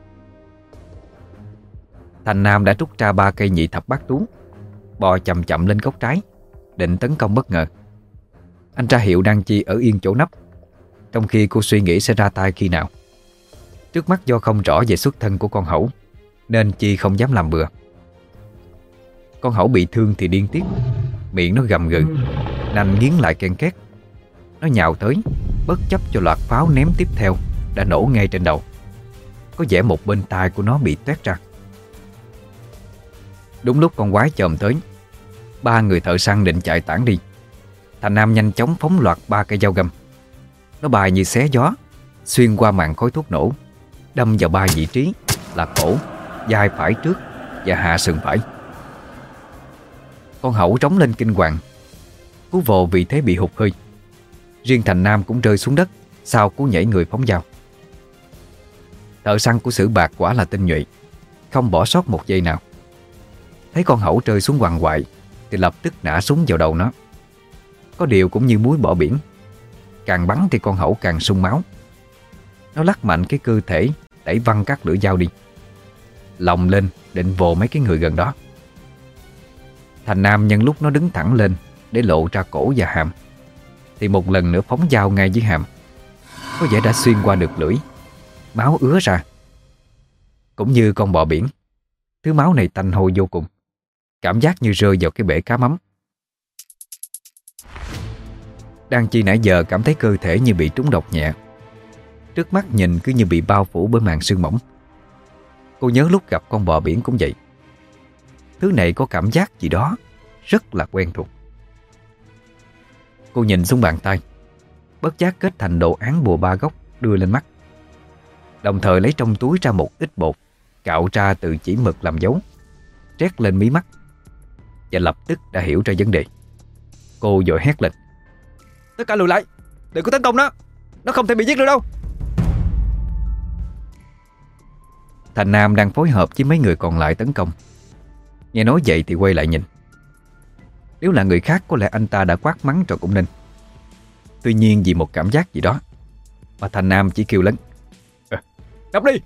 Thành Nam đã rút ra 3 cây nhị thập bát tú, bò chậm chậm lên góc trái, định tấn công bất ngờ. Anh ra hiệu Đan Chi ở yên chỗ nấp, trong khi cô suy nghĩ sẽ ra tay khi nào. Trước mắt do không rõ về xuất thân của con hổ nên Chi không dám làm bừa. Con hổ bị thương thì điên tiết, miệng nó gầm gừ, nanh nghiến lại ken két. Nó nhào tới, bất chấp cho loạt pháo ném tiếp theo đã nổ ngay trên đầu. Có vẻ một bên tai của nó bị toét ra. Đúng lúc con quái chồm tới, 3 người thợ săn định chạy tản đi. Thành Nam nhanh chóng phóng loạt 3 cây dao găm. Nó bài như xé gió, xuyên qua màn khói thuốc nổ, đâm vào 3 vị trí là cổ, vai phải trước và hạ sườn phải. Con hẩu trống lên kinh hoàng. Cú vồ vì thế bị hụt hơi. Riêng Thành Nam cũng rơi xuống đất sau cú nhảy người phóng dao. Thợ săn của Sử Bạc quả là tinh nhuệ, không bỏ sót một giây nào. Thấy con hẩu rơi xuống quằn quại thì lập tức nã súng vào đầu nó. Có điều cũng như muối bỏ biển, càng bắn thì con hẩu càng sung máu. Nó lắc mạnh cái cơ thể, đẩy văng các lưỡi dao đi, lồng lên định vồ mấy cái người gần đó. Thành Nam nhân lúc nó đứng thẳng lên để lộ ra cổ và hàm thì một lần nữa phóng dao ngay dưới hàm. Có vẻ đã xuyên qua được lưỡi, máu ứa ra. Cũng như con bò biển, thứ máu này tanh hôi vô cùng, cảm giác như rơi vào cái bể cá mắm. Đan Chi nãy giờ cảm thấy cơ thể như bị trúng độc nhẹ. Trước mắt nhìn cứ như bị bao phủ bởi màn sương mỏng. Cô nhớ lúc gặp con bò biển cũng vậy. Thứ này có cảm giác gì đó rất là quen thuộc. Cô nhìn xuống bàn tay, bất giác kết thành đồ án bùa ba góc đưa lên mắt, đồng thời lấy trong túi ra một ít bột cạo ra từ chỉ mực làm dấu, trét lên mí mắt, và lập tức đã hiểu ra vấn đề. Cô vội hét lên: Tất cả lùi lại, đừng có tấn công nó không thể bị giết được đâu. Thành Nam đang phối hợp với mấy người còn lại tấn công. Nghe nói vậy thì quay lại nhìn. Nếu là người khác có lẽ anh ta đã quát mắng rồi cũng nên. Tuy nhiên vì một cảm giác gì đó mà Thành Nam chỉ kêu lớn: Đập đi!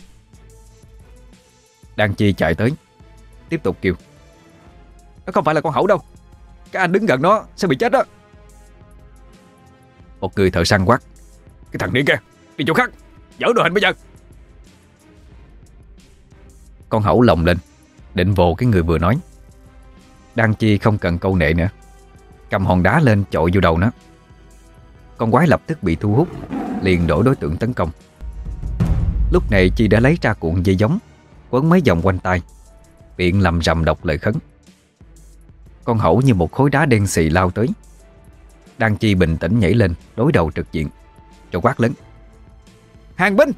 Đan Chi chạy tới, tiếp tục kêu: Nó không phải là con hẩu đâu, các anh đứng gần nó sẽ bị chết đó. Một người thợ săn quát: Cái thằng điên kia, đi chỗ khác, dỡ đồ hình bây giờ. Con hẩu lồng lên định vồ cái người vừa nói. Đan Chi không cần câu nệ nữa, cầm hòn đá lên chọi vô đầu nó. Con quái lập tức bị thu hút, liền đổi đối tượng tấn công. Lúc này Chi đã lấy ra cuộn dây giống, quấn mấy vòng quanh tay, miệng lầm rầm đọc lời khấn. Con hẩu như một khối đá đen xì lao tới. Đan Chi bình tĩnh nhảy lên đối đầu trực diện, rồi quát lớn: Hàng binh!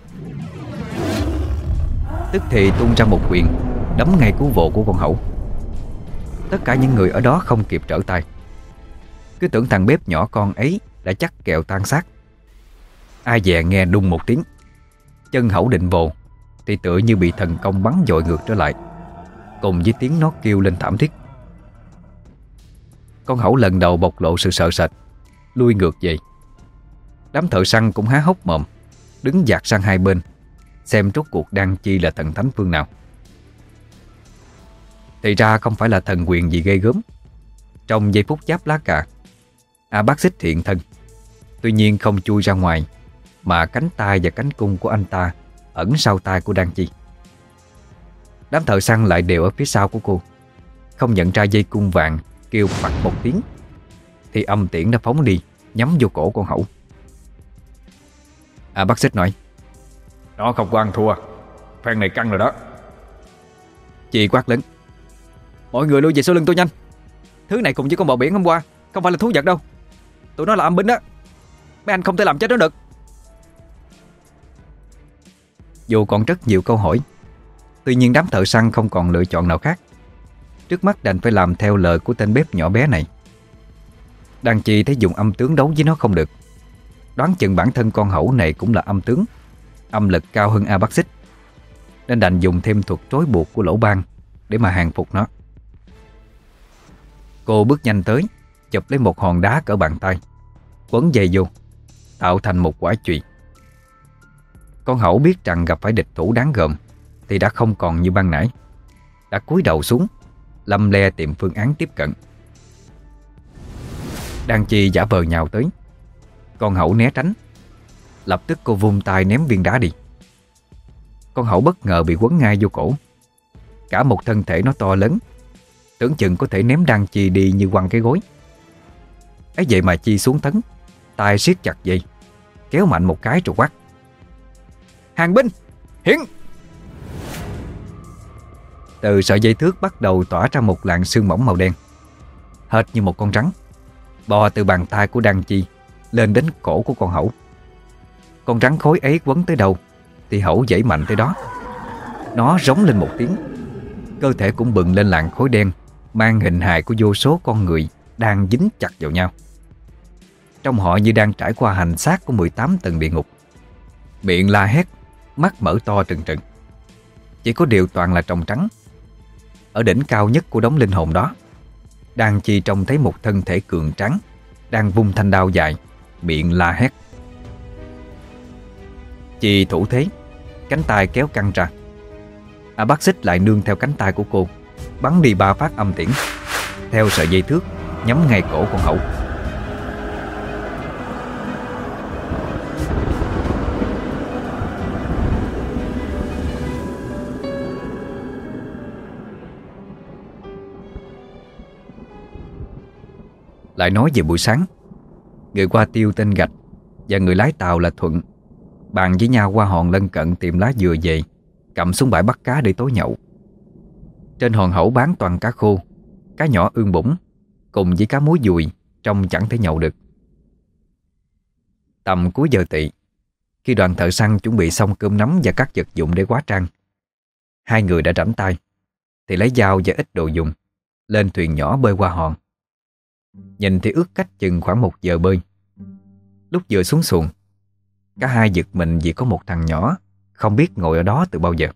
Tức thì tung ra một quyền đấm ngay cú vồ của con hẩu. Tất cả những người ở đó không kịp trở tay, cứ tưởng thằng bếp nhỏ con ấy đã chắc kẹo tan xác. Ai dè nghe đùng một tiếng, chân hẩu định vồ thì tựa như bị thần công bắn dội ngược trở lại, cùng với tiếng nó kêu lên thảm thiết. Con hẩu lần đầu bộc lộ sự sợ sệt, lui ngược về. Đám thợ săn cũng há hốc mồm, đứng dạt sang hai bên xem rốt cuộc Đan Chi là thần thánh phương nào. Thì ra không phải là thần quyền gì ghê gớm. Trong giây phút giáp lá cà, A Bác Xích hiện thân. Tuy nhiên không chui ra ngoài, mà cánh tay và cánh cung của anh ta ẩn sau tay của Đan Chi. Đám thợ săn lại đều ở phía sau của cô, không nhận ra dây cung vàng kêu phặt một tiếng thì âm tiễn đã phóng đi, nhắm vô cổ con hẩu. A Bác Xích nói: Nó không có ăn thua, phen này căng rồi đó. Chị quát lớn: Mọi người lui về sau lưng tôi nhanh. Thứ này cùng với con bò biển hôm qua không phải là thú vật đâu. Tụi nó là âm binh đó. Mấy anh không thể làm chết nó được. Dù còn rất nhiều câu hỏi, tuy nhiên đám thợ săn không còn lựa chọn nào khác. Trước mắt đành phải làm theo lời của tên bếp nhỏ bé này. Đan Chi thấy dùng âm tướng đấu với nó không được, đoán chừng bản thân con hẩu này cũng là âm tướng, âm lực cao hơn A Bác Xích, nên đành dùng thêm thuật trói buộc của Lỗ Ban để mà hàng phục nó. Cô bước nhanh tới, chụp lấy một hòn đá cỡ bàn tay, quấn dây vô, tạo thành một quả chùy. Con hẩu biết rằng gặp phải địch thủ đáng gờm thì đã không còn như ban nãy, đã cúi đầu xuống, lăm le tìm phương án tiếp cận. Đan Chi giả vờ nhào tới, con hẩu né tránh. Lập tức cô vung tay ném viên đá đi. Con hẩu bất ngờ bị quấn ngay vô cổ. Cả một thân thể nó to lớn, tưởng chừng có thể ném Đan Chi đi như quăng cái gối. Ấy vậy mà Chi xuống tấn, tay siết chặt dây, kéo mạnh một cái rồi quát: Hàng binh, hiển! Từ sợi dây thước bắt đầu tỏa ra một làn sương mỏng màu đen, hệt như một con rắn, bò từ bàn tay của Đan Chi lên đến cổ của con hẩu. Con rắn khối ấy quấn tới đâu thì hẩu giãy mạnh tới đó. Nó rống lên một tiếng, cơ thể cũng bừng lên làn khối đen mang hình hài của vô số con người đang dính chặt vào nhau. Trong họ như đang trải qua hành xác của 18 tầng địa ngục. Miệng la hét, mắt mở to trừng trừng. Chỉ có điều toàn là tròng trắng. Ở đỉnh cao nhất của đống linh hồn đó, đang chỉ trông thấy một thân thể cường tráng đang vung thanh đao dài, miệng la hét. Chị thủ thế, cánh tay kéo căng ra. Bác Xích lại nương theo cánh tay của cô, bắn đi 3 phát âm tiễn theo sợi dây thước, nhắm ngay cổ con hậu. Lại nói về buổi sáng, người qua tiêu tên Gạch và người lái tàu là Thuận bàn với nhau qua hòn lân cận tìm lá dừa về, cầm xuống bãi bắt cá để tối nhậu. Trên hòn hẩu bán toàn cá khô, cá nhỏ ương bủng cùng với cá muối dùi, trông chẳng thể nhậu được. Tầm cuối giờ tỵ, khi đoàn thợ săn chuẩn bị xong cơm nắm và các vật dụng để hóa trang, hai người đã rảnh tay thì lấy dao và ít đồ dùng lên thuyền nhỏ bơi qua hòn. Nhìn thì ước cách chừng khoảng 1 giờ bơi. Lúc vừa xuống xuồng, cả hai giật mình vì có một thằng nhỏ không biết ngồi ở đó từ bao giờ.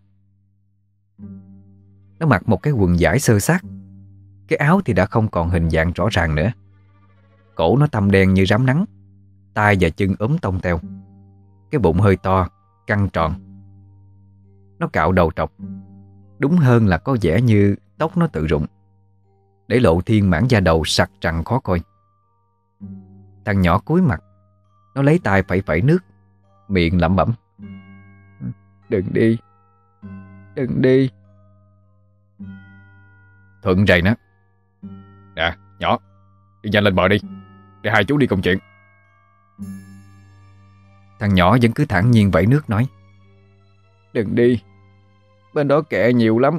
Nó mặc một cái quần vải xơ xác, cái áo thì đã không còn hình dạng rõ ràng nữa. Cổ nó tăm đen như rám nắng, tay và chân ốm tông teo, cái bụng hơi to, căng tròn. Nó cạo đầu trọc, đúng hơn là có vẻ như tóc nó tự rụng, để lộ thiên mảng da đầu sặc trằn khó coi. Thằng nhỏ cúi mặt, nó lấy tay phẩy phẩy nước, miệng lẩm bẩm: "Đừng đi, đừng đi." Thuận rầy nó: "Nè nhỏ, đi nhanh lên bờ đi, để hai chú đi công chuyện." Thằng nhỏ vẫn cứ thản nhiên vẩy nước nói: "Đừng đi, bên đó kẹ nhiều lắm."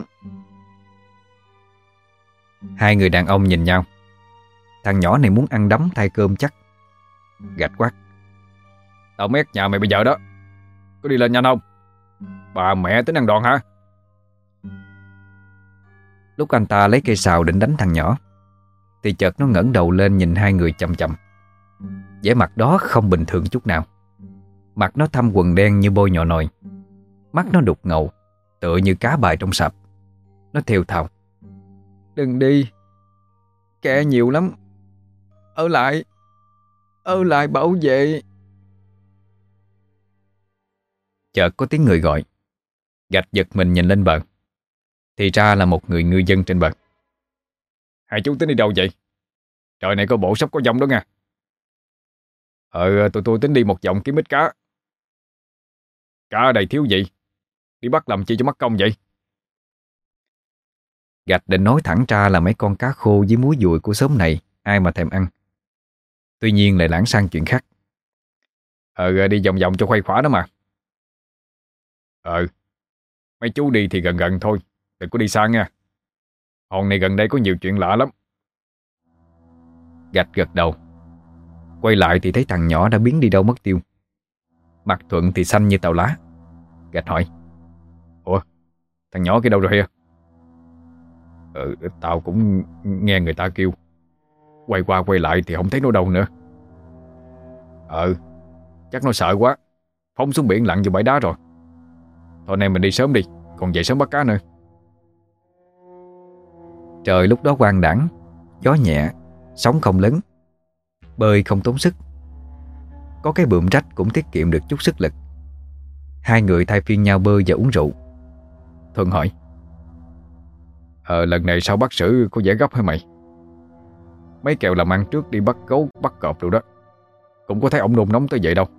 Hai người đàn ông nhìn nhau. Thằng nhỏ này muốn ăn đấm thay cơm chắc. Gạch quát: "Tao mét nhà mày bây giờ đó, có đi lên nhanh không? Bà mẹ tính ăn đòn hả?" Lúc anh ta lấy cây sào định đánh thằng nhỏ thì chợt nó ngẩng đầu lên nhìn hai người chằm chằm. Vẻ mặt đó không bình thường chút nào. Mặt nó thâm quần đen như bôi nhọ nồi, mắt nó đục ngầu tựa như cá bài trong sập. Nó thều thào: "Đừng đi, kẹ nhiều lắm. Ở lại bảo vệ." Chợt có tiếng người gọi. Gạch giật mình nhìn lên bờ. Thì ra là một người ngư dân trên bờ. "Hai chú tính đi đâu vậy? Trời này có bộ sắp có giông đó nha." Tụi tôi tính đi một vòng kiếm ít cá. Cá ở đây thiếu gì, đi bắt làm chi cho mất công vậy? Gạch định nói thẳng ra là mấy con cá khô với muối dùi của xóm này ai mà thèm ăn. Tuy nhiên lại lảng sang chuyện khác. Đi vòng vòng cho khuây khỏa đó mà. Mấy chú đi thì gần gần thôi, đừng có đi xa nha. Hòn này gần đây có nhiều chuyện lạ lắm. Gạch gật đầu. Quay lại thì thấy thằng nhỏ đã biến đi đâu mất tiêu. Mặt Thuận thì xanh như tàu lá. Gạch hỏi: "Ủa, thằng nhỏ kia đâu rồi hả?" Tao cũng nghe người ta kêu. Quay qua quay lại thì không thấy nó đâu nữa. Chắc nó sợ quá, phóng xuống biển lặn vào bãi đá rồi. Thôi nay mình đi sớm đi, còn dậy sớm bắt cá nữa. Trời lúc đó quang đãng, gió nhẹ, sóng không lớn, bơi không tốn sức. Có cái bượm rách cũng tiết kiệm được chút sức lực. Hai người thay phiên nhau bơi và uống rượu. Thuận hỏi: Lần này sao bác sử có vẻ gấp hả mày? Mấy kèo làm ăn trước đi bắt gấu, bắt cọp rồi đó, cũng có thấy ổng nôn nóng tới vậy đâu.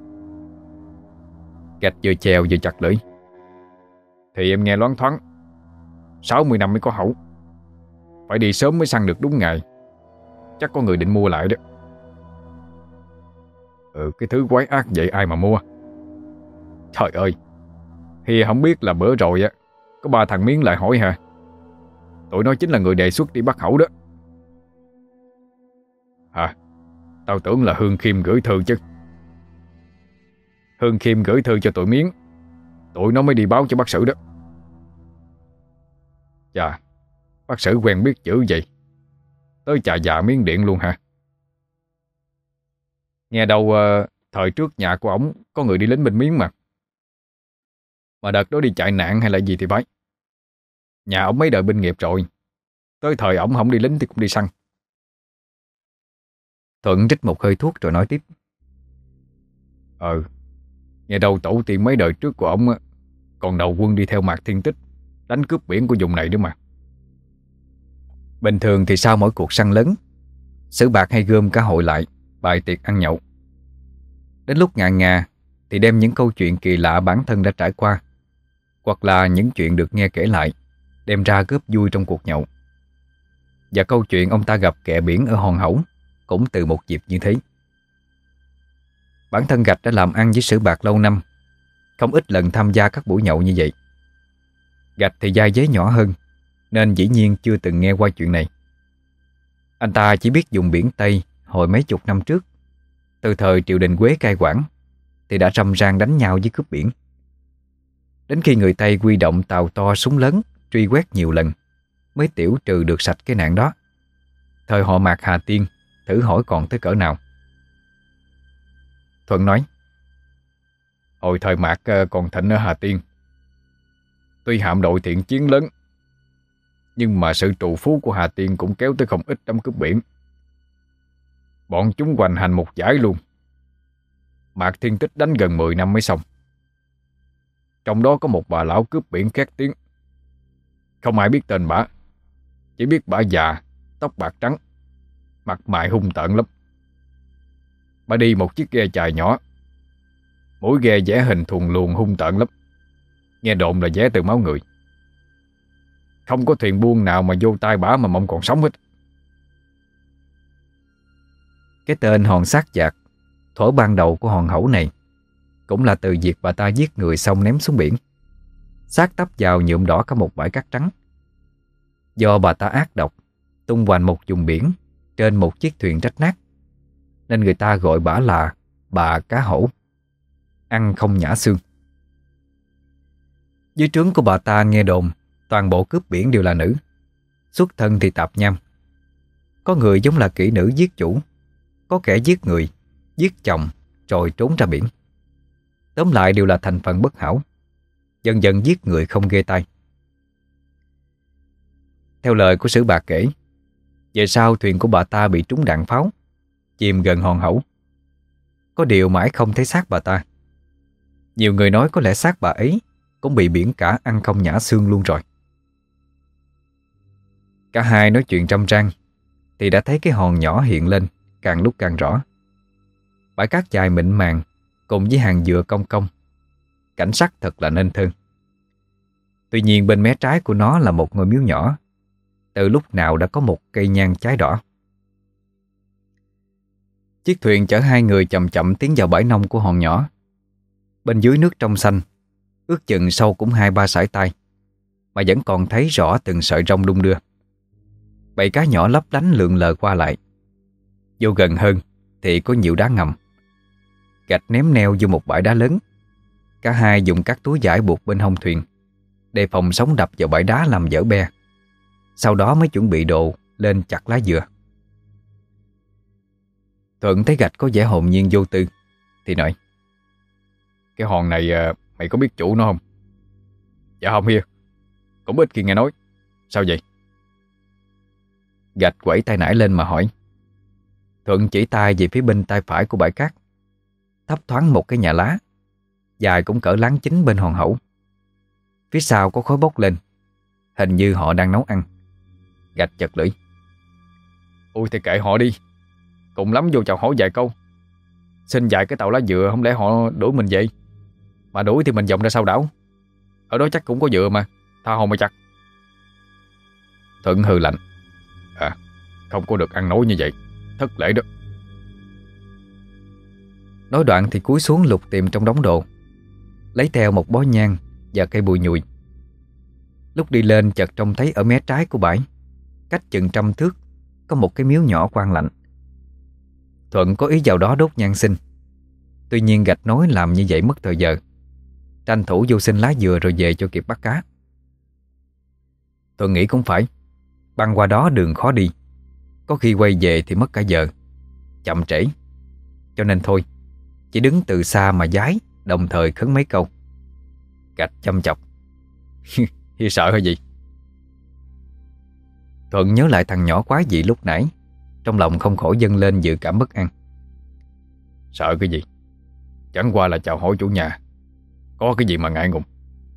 Gạch vừa chèo vừa chặt lưỡi: Thì em nghe loáng thoáng 60 năm mới có hẩu, phải đi sớm mới săn được đúng ngày. Chắc có người định mua lại đó. Cái thứ quái ác vậy ai mà mua? Trời ơi, thì không biết là bữa rồi á có 3 thằng Miến lại hỏi hả? Tụi nó chính là người đề xuất đi bắt hẩu đó. Tao tưởng là Hương Khiêm gửi thư chứ. Hương Khiêm gửi thư cho tụi Miến, tụi nó mới đi báo cho bác sử đó. Chà, Bác Sử quen biết chữ vậy, tới chà dạ miếng điện luôn hả? Nghe đâu thời trước nhà của ổng có người đi lính binh miếng mà đợt đó đi chạy nạn hay là gì thì phải. Nhà ổng mấy đời binh nghiệp rồi, tới thời ổng không đi lính thì cũng đi săn. Thuận trích một hơi thuốc rồi nói tiếp. Nghe đâu tổ tiên mấy đời trước của ổng còn đầu quân đi theo Mạc Thiên Tích đánh cướp biển của vùng này nữa mà. Bình thường thì sau mỗi cuộc săn lớn, Sử Bạc hay gom cả hội lại bài tiệc ăn nhậu. Đến lúc ngà ngà thì đem những câu chuyện kỳ lạ bản thân đã trải qua, hoặc là những chuyện được nghe kể lại, đem ra góp vui trong cuộc nhậu. Và câu chuyện ông ta gặp kẹ biển ở Hòn Hẩu cũng từ một dịp như thế. Bản thân Gạch đã làm ăn với Sử Bạc lâu năm, không ít lần tham gia các buổi nhậu như vậy. Gạch thì vai vế nhỏ hơn, nên dĩ nhiên chưa từng nghe qua chuyện này. Anh ta chỉ biết dùng biển Tây hồi mấy chục năm trước, từ thời triều đình Quế cai quản, thì đã râm ran đánh nhau với cướp biển. Đến khi người Tây huy động tàu to súng lớn truy quét nhiều lần, mới tiểu trừ được sạch cái nạn đó. Thời họ Mạc Hà Tiên thử hỏi còn tới cỡ nào. Thuận nói: Hồi thời Mạc còn thịnh ở Hà Tiên, tuy hạm đội thiện chiến lớn, nhưng mà sự trù phú của Hà Tiên cũng kéo tới không ít đám cướp biển. Bọn chúng hoành hành một dải luôn. Mạc Thiên Tích đánh gần 10 năm mới xong. Trong đó có một bà lão cướp biển khét tiếng. Không ai biết tên bả, chỉ biết bả già, tóc bạc trắng, mặt mày hung tợn lắm. Bả đi một chiếc ghe chài nhỏ, mỗi ghe vẽ hình thuần luồng hung tợn lắm. Nghe đồn là vẽ từ máu người. Không có thuyền buôn nào mà vô tay bả mà mong còn sống hết. Cái tên Hòn Sát Dạc thuở ban đầu của hòn hẩu này cũng là từ việc bà ta giết người xong ném xuống biển, xác tấp vào nhuộm đỏ cả một bãi cát trắng. Do bà ta ác độc tung hoành một vùng biển trên một chiếc thuyền rách nát, nên người ta gọi bả là bà cá hổ, ăn không nhả xương. Dưới trướng của bà ta nghe đồn toàn bộ cướp biển đều là nữ, xuất thân thì tạp nham. Có người giống là kỹ nữ giết chủ, có kẻ giết người, giết chồng rồi trốn ra biển. Tóm lại đều là thành phần bất hảo, dần dần giết người không ghê tay. Theo lời của Sử Bạc kể, về sau thuyền của bà ta bị trúng đạn pháo, chìm gần hòn hẩu. Có điều mãi không thấy xác bà ta. Nhiều người nói có lẽ xác bà ấy cũng bị biển cả ăn không nhả xương luôn rồi. Cả hai nói chuyện râm ran thì đã thấy cái hòn nhỏ hiện lên càng lúc càng rõ. Bãi cát dài mịn màng cùng với hàng dừa cong cong, cảnh sắc thật là nên thơ. Tuy nhiên bên mé trái của nó là một ngôi miếu nhỏ, từ lúc nào đã có một cây nhang cháy đỏ. Chiếc thuyền chở hai người chậm chậm tiến vào bãi nông của hòn nhỏ. Bên dưới nước trong xanh, ước chừng sâu cũng 2-3 sải tay, mà vẫn còn thấy rõ từng sợi rong đung đưa. Bầy cá nhỏ lấp lánh lượn lờ qua lại. Vô gần hơn thì có nhiều đá ngầm. Gạch ném neo vô một bãi đá lớn. Cả hai dùng các túi vải buộc bên hông thuyền, đề phòng sóng đập vào bãi đá làm vỡ be. Sau đó mới chuẩn bị đồ lên chặt lá dừa. Thuận thấy Gạch có vẻ hồn nhiên vô tư thì nói: Cái hòn này mày có biết chủ nó không? Dạ không Hia, cũng ít khi nghe nói. Sao vậy? Gạch quẩy tay nải lên mà hỏi. Thuận chỉ tay về phía bên tay phải của bãi cát. Thấp thoáng một cái nhà lá, dài cũng cỡ láng chính bên hòn hẩu. Phía sau có khói bốc lên, hình như họ đang nấu ăn. Gạch chật lưỡi: Ôi thì kệ họ đi, cùng lắm vô chào hỏi vài câu, xin vài cái tàu lá dừa, không lẽ họ đuổi mình vậy? Mà đuổi thì mình vòng ra sau đảo, ở đó chắc cũng có dừa mà, tha hồ mà chặt. Thuận hừ lạnh: Không có được ăn nói như vậy, thất lễ đó. Nói đoạn thì cúi xuống lục tìm trong đống đồ, lấy theo một bó nhang và cây bùi nhùi. Lúc đi lên chợt trông thấy ở mé trái của bãi, cách chừng 100 thước, có một cái miếu nhỏ quang lạnh. Thuận có ý vào đó đốt nhang xin. Tuy nhiên Gạch nói làm như vậy mất thời giờ, tranh thủ vô xin lá dừa rồi về cho kịp bắt cá. Thuận nghĩ cũng phải, Băng qua đó đường khó đi, có khi quay về thì mất cả giờ, chậm trễ. Cho nên thôi, chỉ đứng từ xa mà giái, đồng thời khấn mấy câu. Gạch chăm chọc: Hi sợ hay gì? Thuận nhớ lại thằng nhỏ quái dị lúc nãy, trong lòng không khỏi dâng lên dự cảm bất an. Sợ cái gì? Chẳng qua là chào hỏi chủ nhà, có cái gì mà ngại ngùng.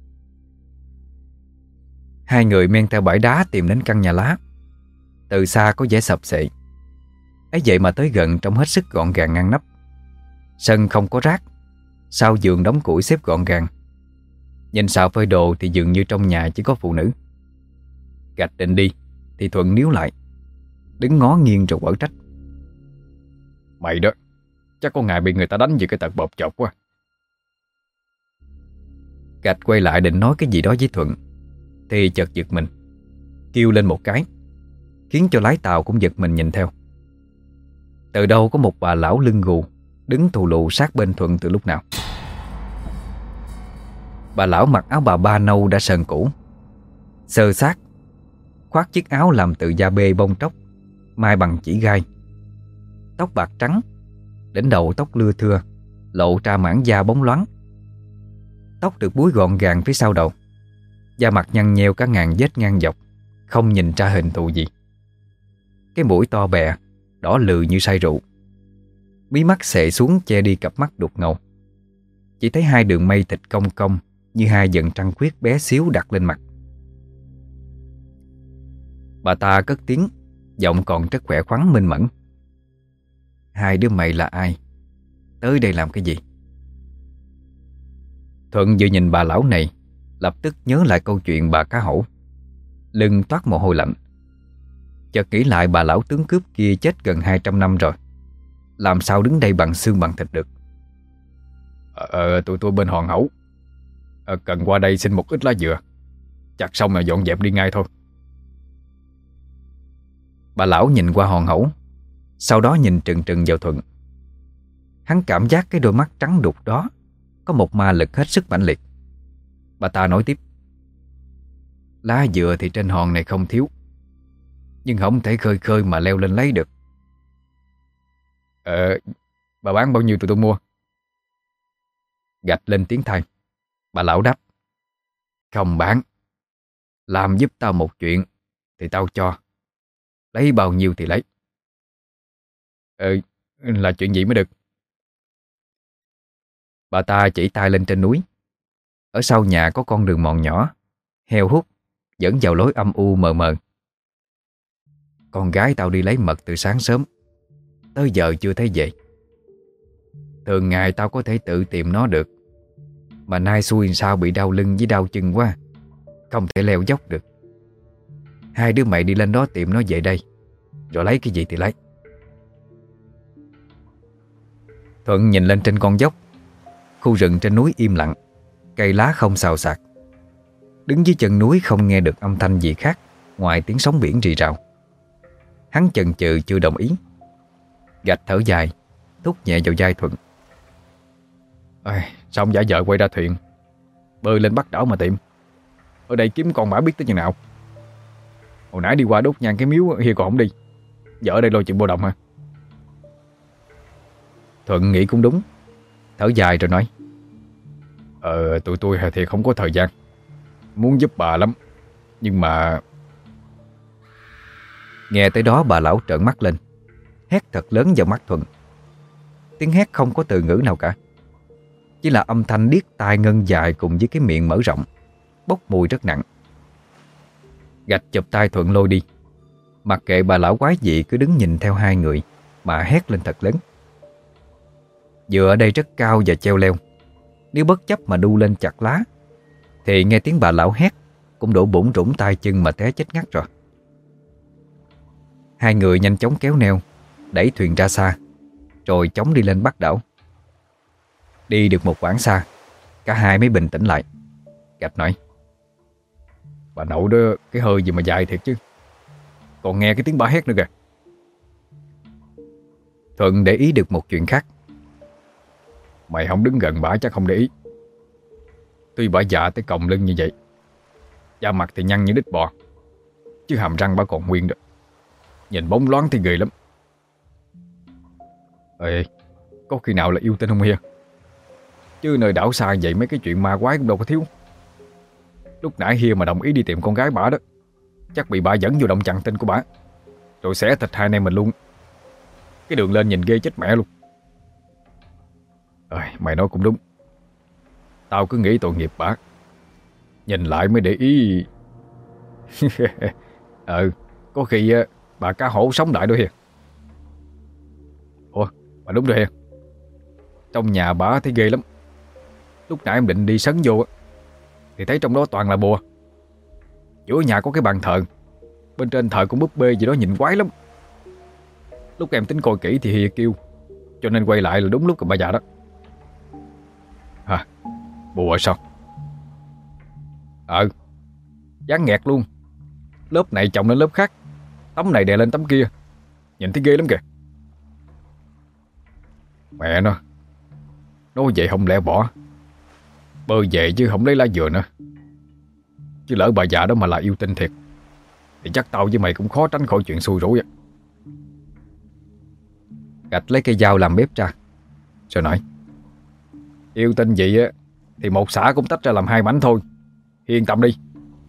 Hai người men theo bãi đá tìm đến căn nhà lá. Từ xa có vẻ sập xệ, ấy vậy mà tới gần trông hết sức gọn gàng ngăn nắp. Sân không có rác, sau giường đóng củi xếp gọn gàng. Nhìn xào phơi đồ thì dường như trong nhà chỉ có phụ nữ. Gạch định đi thì Thuận níu lại, đứng ngó nghiêng rồi quở trách: Mày đó, chắc có ngày bị người ta đánh vì cái tật bộp chọc quá. Gạch quay lại định nói cái gì đó với Thuận thì chợt giật mình, kêu lên một cái, khiến cho lái tàu cũng giật mình nhìn theo. Từ đâu có một bà lão lưng gù đứng thù lù sát bên Thuận từ lúc nào. Bà lão mặc áo bà ba nâu đã sờn cũ, xơ xác, khoác chiếc áo làm từ da bê bông tróc, mai bằng chỉ gai. Tóc bạc trắng, đỉnh đầu tóc lưa thưa, lộ ra mảng da bóng loáng. Tóc được búi gọn gàng phía sau đầu, da mặt nhăn nheo cả ngàn vết ngang dọc, không nhìn ra hình thù gì. Cái mũi to bè, đỏ lừ như say rượu, mí mắt xệ xuống che đi cặp mắt đục ngầu. Chỉ thấy hai đường mây thịt cong cong như hai dần trăng khuyết bé xíu đặt lên mặt. Bà ta cất tiếng, giọng còn rất khỏe khoắn minh mẫn: Hai đứa mày là ai? Tới đây làm cái gì? Thuận vừa nhìn bà lão này, lập tức nhớ lại câu chuyện bà cá hổ, lưng toát mồ hôi lạnh. Chợt nghĩ lại bà lão tướng cướp kia chết gần 200 năm rồi, làm sao đứng đây bằng xương bằng thịt được. Tụi tôi bên Hòn Hẩu, cần qua đây xin một ít lá dừa, chặt xong là dọn dẹp đi ngay thôi. Bà lão nhìn qua Hòn Hẩu, sau đó nhìn trừng trừng vào Thuận. Hắn cảm giác cái đôi mắt trắng đục đó có một ma lực hết sức mãnh liệt. Bà ta nói tiếp: Lá dừa thì trên hòn này không thiếu, nhưng không thể khơi khơi mà leo lên lấy được. Bà bán bao nhiêu tụi tôi mua? Gạch lên tiếng thay. Bà lão đáp: Không bán, làm giúp tao một chuyện thì tao cho, lấy bao nhiêu thì lấy. Là chuyện gì mới được? Bà ta chỉ tay lên trên núi. Ở sau nhà có con đường mòn nhỏ, heo hút, dẫn vào lối âm u mờ mờ. Con gái tao đi lấy mật từ sáng sớm, tới giờ chưa thấy về. Thường ngày tao có thể tự tìm nó được, mà nay xui sao bị đau lưng với đau chân quá, không thể leo dốc được. Hai đứa mày đi lên đó tìm nó về đây, rồi lấy cái gì thì lấy. Thuận nhìn lên trên con dốc. Khu rừng trên núi im lặng, cây lá không xào xạc. Đứng dưới chân núi không nghe được âm thanh gì khác ngoài tiếng sóng biển rì rào. Hắn chần chừ chưa đồng ý. Gạch thở dài, thúc nhẹ vào vai Thuận: Xong giả vợ quay ra thuyền, bơi lên Bắc đảo mà tìm. Ở đây kiếm con mã biết tới chừng nào. Hồi nãy đi qua đốt nhang cái miếu hier còn không đi, giờ ở đây lôi chuyện bộ động hả? Thuận nghĩ cũng đúng, thở dài rồi nói: Tụi tôi thì không có thời gian, muốn giúp bà lắm, nhưng mà... Nghe tới đó bà lão trợn mắt lên, hét thật lớn vào mắt Thuận. Tiếng hét không có từ ngữ nào cả, chỉ là âm thanh điếc tai ngân dài cùng với cái miệng mở rộng, bốc mùi rất nặng. Gạch chụp tay Thuận lôi đi, mặc kệ bà lão quái dị cứ đứng nhìn theo hai người mà hét lên thật lớn. Dừa ở đây rất cao và treo leo, nếu bất chấp mà đu lên chặt lá thì nghe tiếng bà lão hét cũng đổ bủn rủn tay chân mà té chết ngắt rồi. Hai người nhanh chóng kéo neo, đẩy thuyền ra xa, rồi chóng đi lên Bắc đảo. Đi được một quãng xa, cả hai mới bình tĩnh lại. Gạch nói: Bà nội đó, cái hơi gì mà dài thiệt chứ, còn nghe cái tiếng bà hét nữa kìa. Thuận để ý được một chuyện khác: Mày không đứng gần bả chắc không để ý. Tuy bả già tới còng lưng như vậy, da mặt thì nhăn như đít bò, chứ hàm răng bà còn nguyên đó. Nhìn bóng loáng thì ghê lắm. Ê, có khi nào là yêu tinh không Hiền? Chứ nơi đảo xa vậy mấy cái chuyện ma quái cũng đâu có thiếu. Lúc nãy Hiền mà đồng ý đi tìm con gái bả đó, chắc bị bà dẫn vô động chặn tinh của bả, rồi xé thịt hai anh em mình luôn. Cái đường lên nhìn ghê chết mẹ luôn. Mày nói cũng đúng. Tao cứ nghĩ tội nghiệp bả, nhìn lại mới để ý. Có khi bà cá hổ sống lại đó Hiền. Ủa, bà đúng rồi Hiền. Trong nhà bà thấy ghê lắm. Lúc nãy em định đi sấn vô thì thấy trong đó toàn là bùa. Giữa nhà có cái bàn thờ, bên trên thờ cũng búp bê gì đó nhìn quái lắm. Lúc em tính coi kỹ thì Hiền kêu, cho nên quay lại là đúng lúc gặp bà già đó. Hả? Bùa sao? Dán nghẹt luôn. Lớp này chồng lên lớp khác, tấm này đè lên tấm kia, nhìn thấy ghê lắm kìa. Mẹ nó, nói vậy không lẽ bỏ, bơ về chứ không lấy lá dừa nữa. Chứ lỡ bà già đó mà là yêu tinh thiệt thì chắc tao với mày cũng khó tránh khỏi chuyện xui rủi á. Gạch lấy cây dao làm bếp ra, rồi nói: Yêu tinh vậy á thì một xã cũng tách ra làm hai mảnh thôi, yên tâm đi.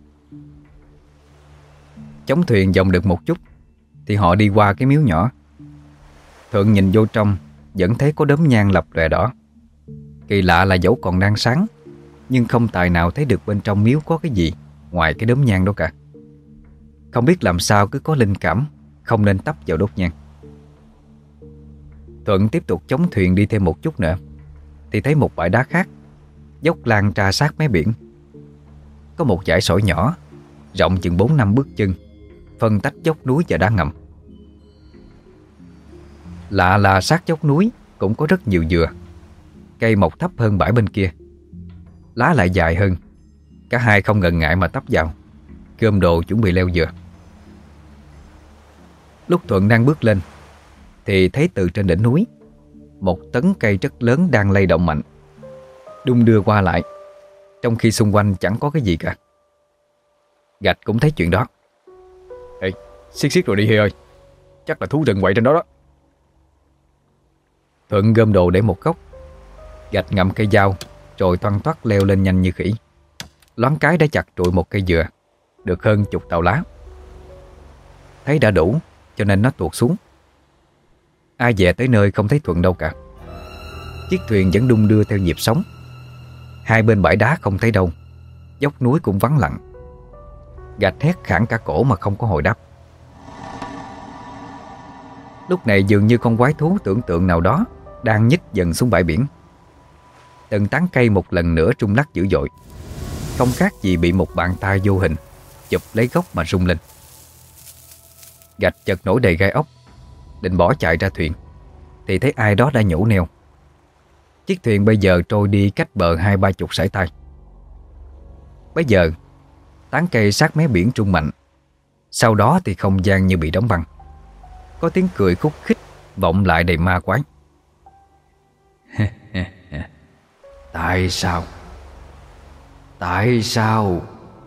Chống thuyền vòng được một chút thì họ đi qua cái miếu nhỏ. Thượng nhìn vô trong vẫn thấy có đốm nhang lập lòe đỏ. Kỳ lạ là dẫu còn đang sáng, nhưng không tài nào thấy được bên trong miếu có cái gì ngoài cái đốm nhang đó cả. Không biết làm sao cứ có linh cảm không nên tấp vào đốt nhang. Thuận tiếp tục chống thuyền đi thêm một chút nữa thì thấy một bãi đá khác, dốc lan ra sát mé biển. Có một dải sỏi nhỏ rộng chừng 4-5 bước chân, phân tách dốc núi và đá ngầm. Lạ là sát dốc núi cũng có rất nhiều dừa. Cây mọc thấp hơn bãi bên kia, lá lại dài hơn. Cả hai không ngần ngại mà tấp vào, gom đồ chuẩn bị leo dừa. Lúc Thuận đang bước lên thì thấy từ trên đỉnh núi một tấn cây rất lớn đang lay động mạnh, đung đưa qua lại, trong khi xung quanh chẳng có cái gì cả. Gạch cũng thấy chuyện đó. Ê, xiết rồi đi Hi ơi, chắc là thú rừng quậy trên đó đó. Thuận gom đồ để một góc. Gạch ngậm cây dao rồi thoăn thoắt leo lên nhanh như khỉ. Loáng cái đã chặt trụi một cây dừa được hơn chục tàu lá. Thấy đã đủ cho nên nó tuột xuống. Ai về tới nơi không thấy Thuận đâu cả. Chiếc thuyền vẫn đung đưa theo nhịp sóng. Hai bên bãi đá không thấy đâu, dốc núi cũng vắng lặng. Gạch hét khản cả cổ mà không có hồi đáp. Lúc này dường như con quái thú tưởng tượng nào đó đang nhích dần xuống bãi biển. Từng tán cây một lần nữa rung lắc dữ dội, không khác gì bị một bàn tay vô hình chụp lấy gốc mà rung lên. Gạch chợt nổi đầy gai ốc, định bỏ chạy ra thuyền thì thấy ai đó đã nhổ neo. Chiếc thuyền bây giờ trôi đi cách bờ 20-30 sải tay. Bây giờ tán cây sát mé biển rung mạnh. Sau đó thì không gian như bị đóng băng. Có tiếng cười khúc khích vọng lại đầy ma quái. Tại sao? Tại sao?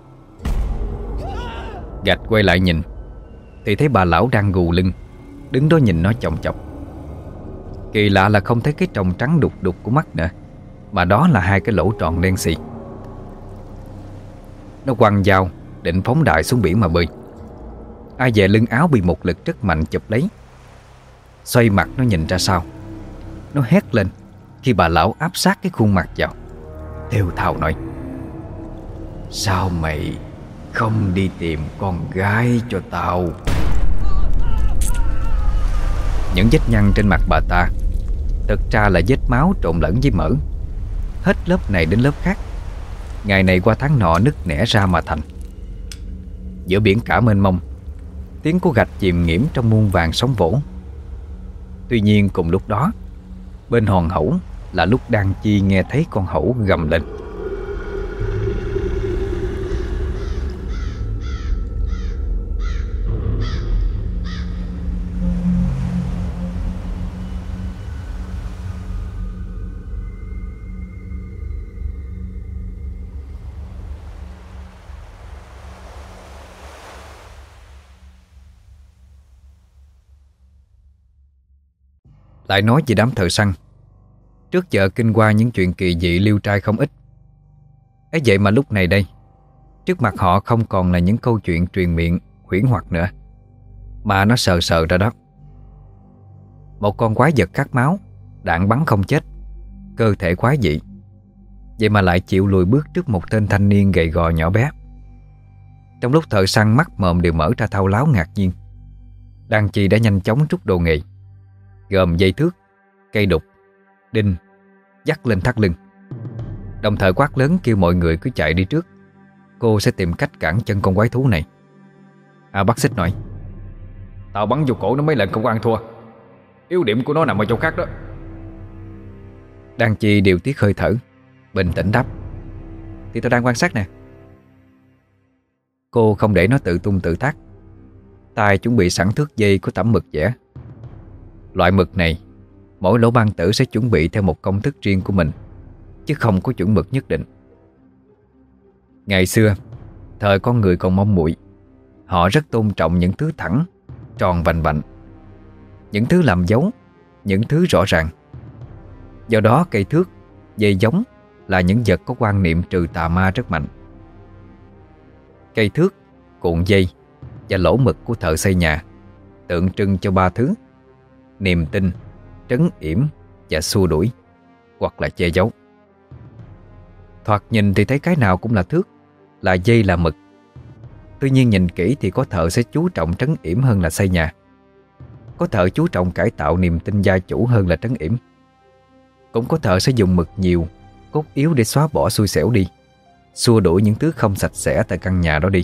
Gạch quay lại nhìn thì thấy bà lão đang gù lưng, đứng đó nhìn nó chòng chọc. Kỳ lạ là không thấy cái tròng trắng đục đục của mắt nữa, mà đó là hai cái lỗ tròn đen xì. Nó quăng dao định phóng đại xuống biển mà bơi. Ai về lưng áo bị một lực rất mạnh chụp lấy. Xoay mặt nó nhìn ra sau. Nó hét lên khi bà lão áp sát cái khuôn mặt vào, thều thào nói: Sao mày không đi tìm con gái cho tao? Những vết nhăn trên mặt bà ta thực ra là vết máu trộn lẫn với mỡ, hết lớp này đến lớp khác, ngày này qua tháng nọ nứt nẻ ra mà thành. Giữa biển cả mênh mông, tiếng của gạch chìm nghiễm trong muôn vàng sóng vỗ. Tuy nhiên cùng lúc đó, bên hòn hẩu là lúc Đan Chi nghe thấy con hẩu gầm lên. Lại nói về đám thợ săn, trước giờ kinh qua những chuyện kỳ dị liêu trai không ít. Ấy vậy mà lúc này đây, trước mặt họ không còn là những câu chuyện truyền miệng huyễn hoặc nữa, mà nó sờ sờ ra đó. Một con quái vật khát máu, đạn bắn không chết, cơ thể quái dị, vậy mà lại chịu lùi bước trước một tên thanh niên gầy gò nhỏ bé. Trong lúc thợ săn mắt mồm đều mở ra thao láo ngạc nhiên, Đan Chi đã nhanh chóng rút đồ nghề, gồm dây thước, cây đục, đinh, dắt lên thắt lưng, đồng thời quát lớn kêu mọi người cứ chạy đi trước. Cô sẽ tìm cách cản chân con quái thú này. Bác Xích nói: Tao bắn vô cổ nó mấy lần không có ăn thua. Yếu điểm của nó nằm ở chỗ khác đó. Đan Chi điều tiết hơi thở, bình tĩnh đáp: Thì tôi đang quan sát nè. Cô không để nó tự tung tự tác, tay chuẩn bị sẵn thước dây của tẩm mực vẽ. Loại mực này, mỗi lỗ ban tử sẽ chuẩn bị theo một công thức riêng của mình, chứ không có chuẩn mực nhất định. Ngày xưa, thời con người còn mong muội, họ rất tôn trọng những thứ thẳng, tròn vành vạnh, những thứ làm dấu, những thứ rõ ràng. Do đó cây thước, dây giống là những vật có quan niệm trừ tà ma rất mạnh. Cây thước, cuộn dây và lỗ mực của thợ xây nhà tượng trưng cho ba thứ: niềm tin, trấn yểm và xua đuổi, hoặc là che giấu. Thoạt nhìn thì thấy cái nào cũng là thước, là dây, là mực. Tuy nhiên nhìn kỹ thì có thợ sẽ chú trọng trấn yểm hơn là xây nhà, có thợ chú trọng cải tạo niềm tin gia chủ hơn là trấn yểm. Cũng có thợ sẽ dùng mực nhiều, cốt yếu để xóa bỏ xui xẻo đi, xua đuổi những thứ không sạch sẽ tại căn nhà đó đi.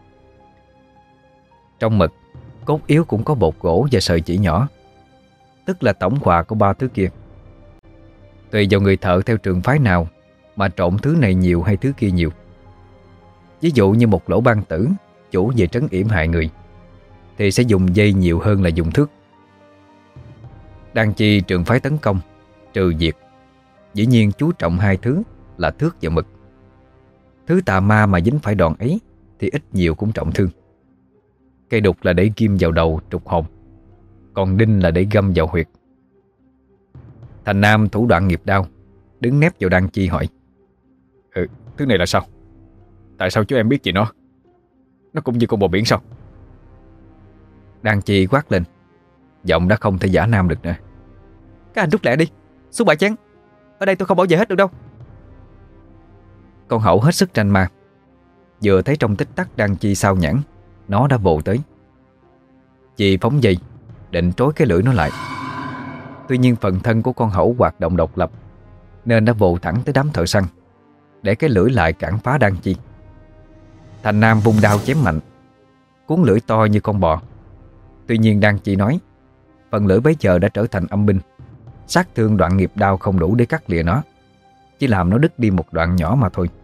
Trong mực, cốt yếu cũng có bột gỗ và sợi chỉ nhỏ, tức là tổng hòa của ba thứ kia. Tùy vào người thợ theo trường phái nào mà trộn thứ này nhiều hay thứ kia nhiều. Ví dụ như một lỗ ban tử chủ về trấn yểm hại người thì sẽ dùng dây nhiều hơn là dùng thước. Đan Chi trường phái tấn công, trừ diệt, dĩ nhiên chú trọng hai thứ là thước và mực. Thứ tà ma mà dính phải đòn ấy thì ít nhiều cũng trọng thương. Cây đục là để ghim vào đầu trục hồn, còn đinh là để găm vào huyệt. Thành Nam thủ đoạn nghiệp đao, đứng nép vào Đan Chi hỏi: Thứ này là sao? Tại sao chú em biết gì nó? Nó cũng như con bò biển sao? Đan Chi quát lên, giọng đã không thể giả nam được nữa: Các anh rút lẹ đi, xuống bãi chén. Ở đây tôi không bảo vệ hết được đâu. Con hậu hết sức tranh ma, vừa thấy trong tích tắc Đan Chi sao nhãng, nó đã vồ tới. Chị phóng dây định trối cái lưỡi nó lại. Tuy nhiên phần thân của con hậu hoạt động độc lập, nên đã vồ thẳng tới đám thợ săn, để cái lưỡi lại cản phá Đan Chi. Thành Nam vung đao chém mạnh, cuốn lưỡi to như con bò. Tuy nhiên Đan Chi nói phần lưỡi bấy giờ đã trở thành âm binh, sát thương đoạn nghiệp đao không đủ để cắt lìa nó, chỉ làm nó đứt đi một đoạn nhỏ mà thôi.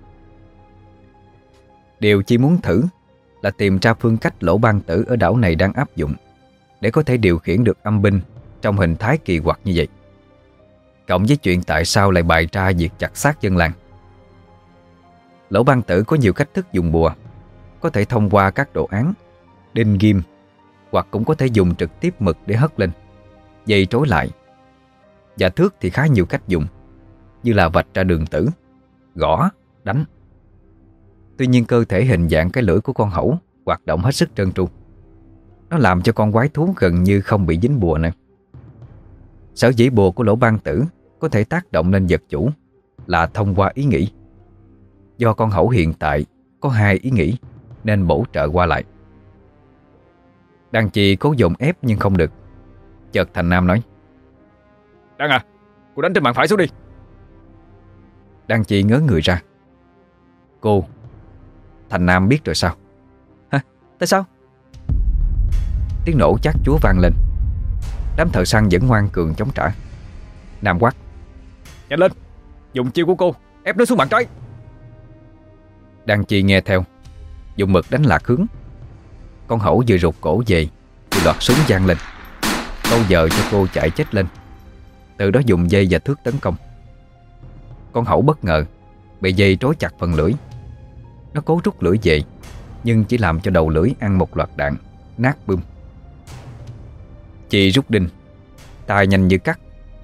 Điều Chi muốn thử là tìm ra phương cách lỗ ban tử ở đảo này đang áp dụng để có thể điều khiển được âm binh trong hình thái kỳ quặc như vậy, cộng với chuyện tại sao lại bày ra việc chặt xác dân làng. Lỗ ban tử có nhiều cách thức dùng bùa, có thể thông qua các đồ án, đinh ghim, hoặc cũng có thể dùng trực tiếp mực để hất lên, dây trối lại. Và thước thì khá nhiều cách dùng, như là vạch ra đường tử, gõ, đánh. Tuy nhiên cơ thể hình dạng cái lưỡi của con hẩu hoạt động hết sức trơn tru. Nó làm cho con quái thú gần như không bị dính bùa nữa. Sở dĩ bùa của lỗ ban tử có thể tác động lên vật chủ là thông qua ý nghĩ. Do con hẩu hiện tại có hai ý nghĩ nên bổ trợ qua lại. Đan Chi cố dồn ép nhưng không được. Chợt Thành Nam nói: Đan à, cô đánh trên bàn phải xuống đi. Đan Chi ngớ người ra. Cô, Thành Nam biết rồi sao? Hả? Tại sao? Tiếng nổ chát chúa vang lên. Đám thợ săn vẫn ngoan cường chống trả. Nam quát: Nhanh lên, dùng chiêu của cô ép nó xuống bàn trái. Đan Chi nghe theo, dùng mực đánh lạc hướng. Con hẩu vừa rụt cổ về thì loạt súng vang lên, câu giờ cho cô chạy chết lên. Từ đó dùng dây và thước tấn công. Con hẩu bất ngờ bị dây trói chặt phần lưỡi. Nó cố rút lưỡi về, nhưng chỉ làm cho đầu lưỡi ăn một loạt đạn, nát bươm. Chị rút đinh, tay nhanh như cắt,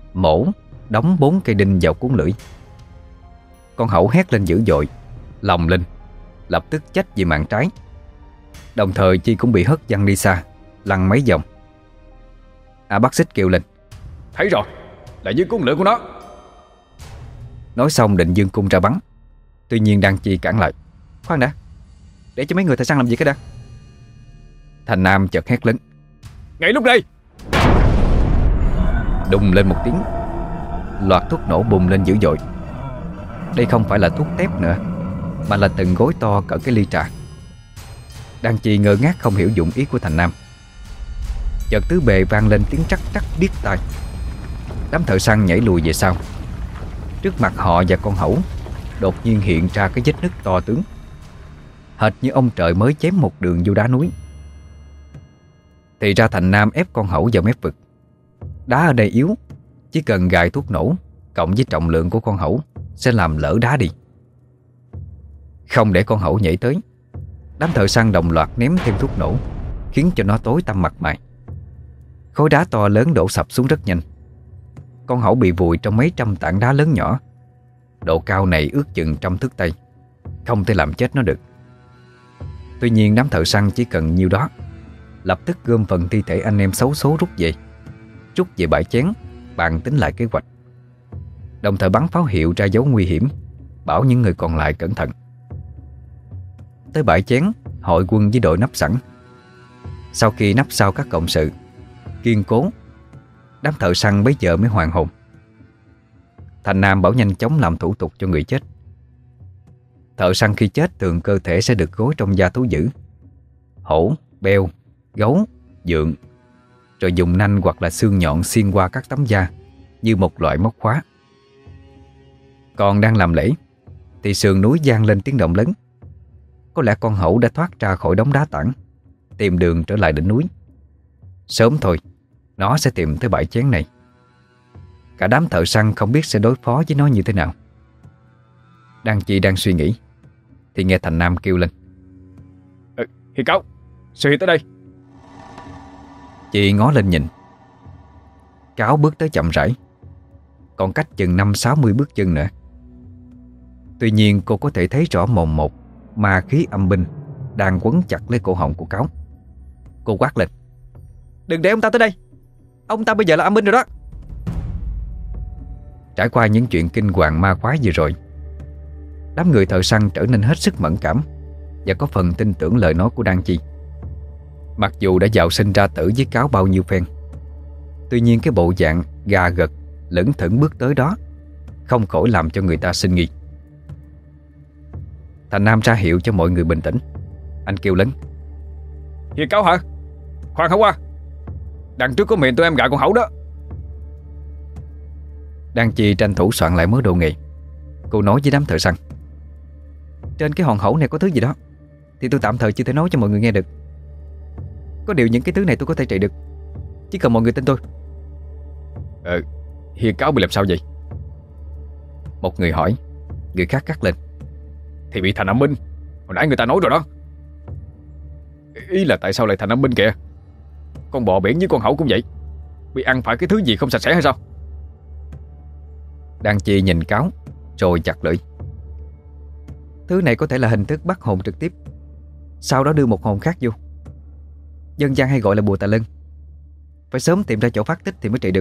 mổ, đóng 4 cây đinh vào cuốn lưỡi. Con hẩu hét lên dữ dội, lồng lên, lập tức chách về mạn trái. Đồng thời Chi cũng bị hất văng đi xa, lăn mấy vòng. Bác Xích kêu lên: Thấy rồi, là dưới cuốn lưỡi của nó. Nói xong định giương cung ra bắn. Tuy nhiên Đan Chi cản lại: Khoan đã, để cho mấy người thợ săn làm gì cái đã. Thành Nam chợt hét lớn: Ngay lúc này! Đùng lên một tiếng, loạt thuốc nổ bùng lên dữ dội. Đây không phải là thuốc tép nữa, mà là từng gối to cỡ cái ly trà. Đan Chi ngơ ngác không hiểu dụng ý của Thành Nam. Chợt tứ bề vang lên tiếng trắc trắc điếc tai. Đám thợ săn nhảy lùi về sau. Trước mặt họ và con hẩu đột nhiên hiện ra cái vết nứt to tướng, hệt như ông trời mới chém một đường vô đá núi. Thì ra Thành Nam ép con hẩu vào mép vực. Đá ở đây yếu, chỉ cần gài thuốc nổ cộng với trọng lượng của con hẩu sẽ làm lỡ đá đi. Không để con hẩu nhảy tới, đám thợ săn đồng loạt ném thêm thuốc nổ, khiến cho nó tối tăm mặt mày. Khối đá to lớn đổ sập xuống rất nhanh. Con hẩu bị vùi trong mấy trăm tảng đá lớn nhỏ. Độ cao này ước chừng 100 thước tay, không thể làm chết nó được. Tuy nhiên đám thợ săn chỉ cần nhiêu đó, lập tức gom phần thi thể anh em xấu số rút về bãi chén, bàn tính lại kế hoạch. Đồng thời bắn pháo hiệu ra dấu nguy hiểm, bảo những người còn lại cẩn thận. Tới bãi chén, hội quân với đội nấp sẵn. Sau khi nấp sau các cộng sự kiên cố, đám thợ săn bấy giờ mới hoàn hồn. Thành Nam bảo nhanh chóng làm thủ tục cho người chết. Thợ săn khi chết thường cơ thể sẽ được gối trong da thú dữ: hổ, beo, gấu, dượng, rồi dùng nanh hoặc là xương nhọn xiên qua các tấm da như một loại móc khóa. Còn đang làm lễ thì sườn núi vang lên tiếng động lớn. Có lẽ con hẩu đã thoát ra khỏi đống đá tảng, tìm đường trở lại đỉnh núi. Sớm thôi nó sẽ tìm tới bãi chén này. Cả đám thợ săn không biết sẽ đối phó với nó như thế nào. Đan Chi đang suy nghĩ thì nghe Thành Nam kêu lên: Hiền Cáo, Sư Hiền tới đây. Chị ngó lên nhìn. Cáo bước tới chậm rãi, còn cách chừng 50-60 bước chân nữa. Tuy nhiên cô có thể thấy rõ mồn một ma khí âm binh đang quấn chặt lấy cổ họng của Cáo. Cô quát lên: Đừng để ông ta tới đây, ông ta bây giờ là âm binh rồi đó. Trải qua những chuyện kinh hoàng ma quái vừa rồi, đám người thợ săn trở nên hết sức mẫn cảm và có phần tin tưởng lời nói của Đan Chi. Mặc dù đã giàu sinh ra tử với Cáo bao nhiêu phen, tuy nhiên cái bộ dạng gà gật lững thững bước tới đó không khỏi làm cho người ta sinh nghi. Thành Nam ra hiệu cho mọi người bình tĩnh. Anh kêu lớn: Hiền Cáo hả? Khoan hả qua, đằng trước có miệng tụi em gạ con hẩu đó. Đan Chi tranh thủ soạn lại mớ đồ nghề. Cô nói với đám thợ săn: Trên cái hòn hẩu này có thứ gì đó thì tôi tạm thời chưa thể nói cho mọi người nghe được. Có điều những cái thứ này tôi có thể trị được, chỉ cần mọi người tin tôi. Hiền Cáo bị làm sao vậy? Một người hỏi. Người khác cắt lên: Thì bị thành âm binh, hồi nãy người ta nói rồi đó. Ý là tại sao lại thành âm binh kìa? Con bò biển với con hẩu cũng vậy, bị ăn phải cái thứ gì không sạch sẽ hay sao? Đan Chi nhìn Cáo rồi chặt lưỡi: Thứ này có thể là hình thức bắt hồn trực tiếp, sau đó đưa một hồn khác vô. Dân gian hay gọi là bùa tà lân. Phải sớm tìm ra chỗ phát tích thì mới trị được.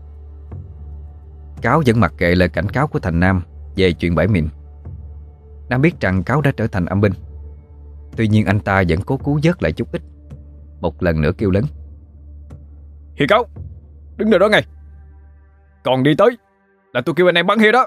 Cáo vẫn mặc kệ lời cảnh cáo của Thành Nam về chuyện bãi mìn. Nam biết rằng Cáo đã trở thành âm binh, tuy nhiên anh ta vẫn cố cứu vớt lại chút ít. Một lần nữa kêu lớn: Hiền Cáo, đứng nơi đó ngay, còn đi tới là tôi kêu anh em bắn hia đó.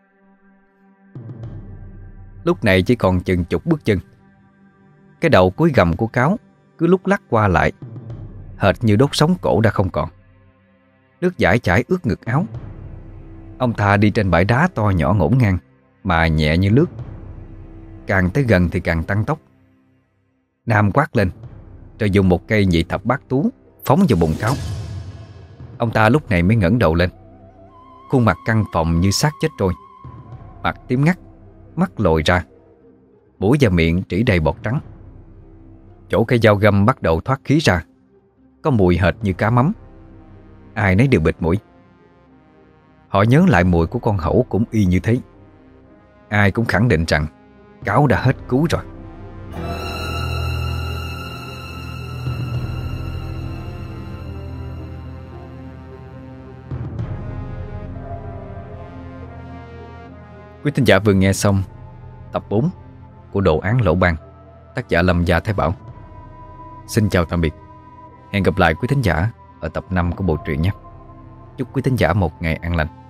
Lúc này chỉ còn chừng chục bước chân. Cái đầu cuối gầm của Cáo cứ lúc lắc qua lại, hệt như đốt sống cổ đã không còn. Nước dãi chảy ướt ngực áo. Ông ta đi trên bãi đá to nhỏ ngổn ngang mà nhẹ như lướt. Càng tới gần thì càng tăng tốc. Nam quát lên rồi dùng một cây nhị thập bát tú phóng vào bụng Cáo. Ông ta lúc này mới ngẩng đầu lên, khuôn mặt căng phồng như xác chết trôi, mặt tím ngắt, mắt lồi ra, mũi và miệng trĩ đầy bọt trắng. Chỗ cây dao găm bắt đầu thoát khí ra, có mùi hệt như cá mắm. Ai nấy đều bịt mũi. Họ nhớ lại mùi của con hổ cũng y như thế. Ai cũng khẳng định rằng cáo đã hết cứu rồi. Quý thính giả vừa nghe xong tập 4 của Đồ án Lỗ Ban, tác giả Lâm Gia Thái Bảo. Xin chào tạm biệt. Hẹn gặp lại quý thính giả ở tập 5 của bộ truyện nhé. Chúc quý thính giả một ngày an lành.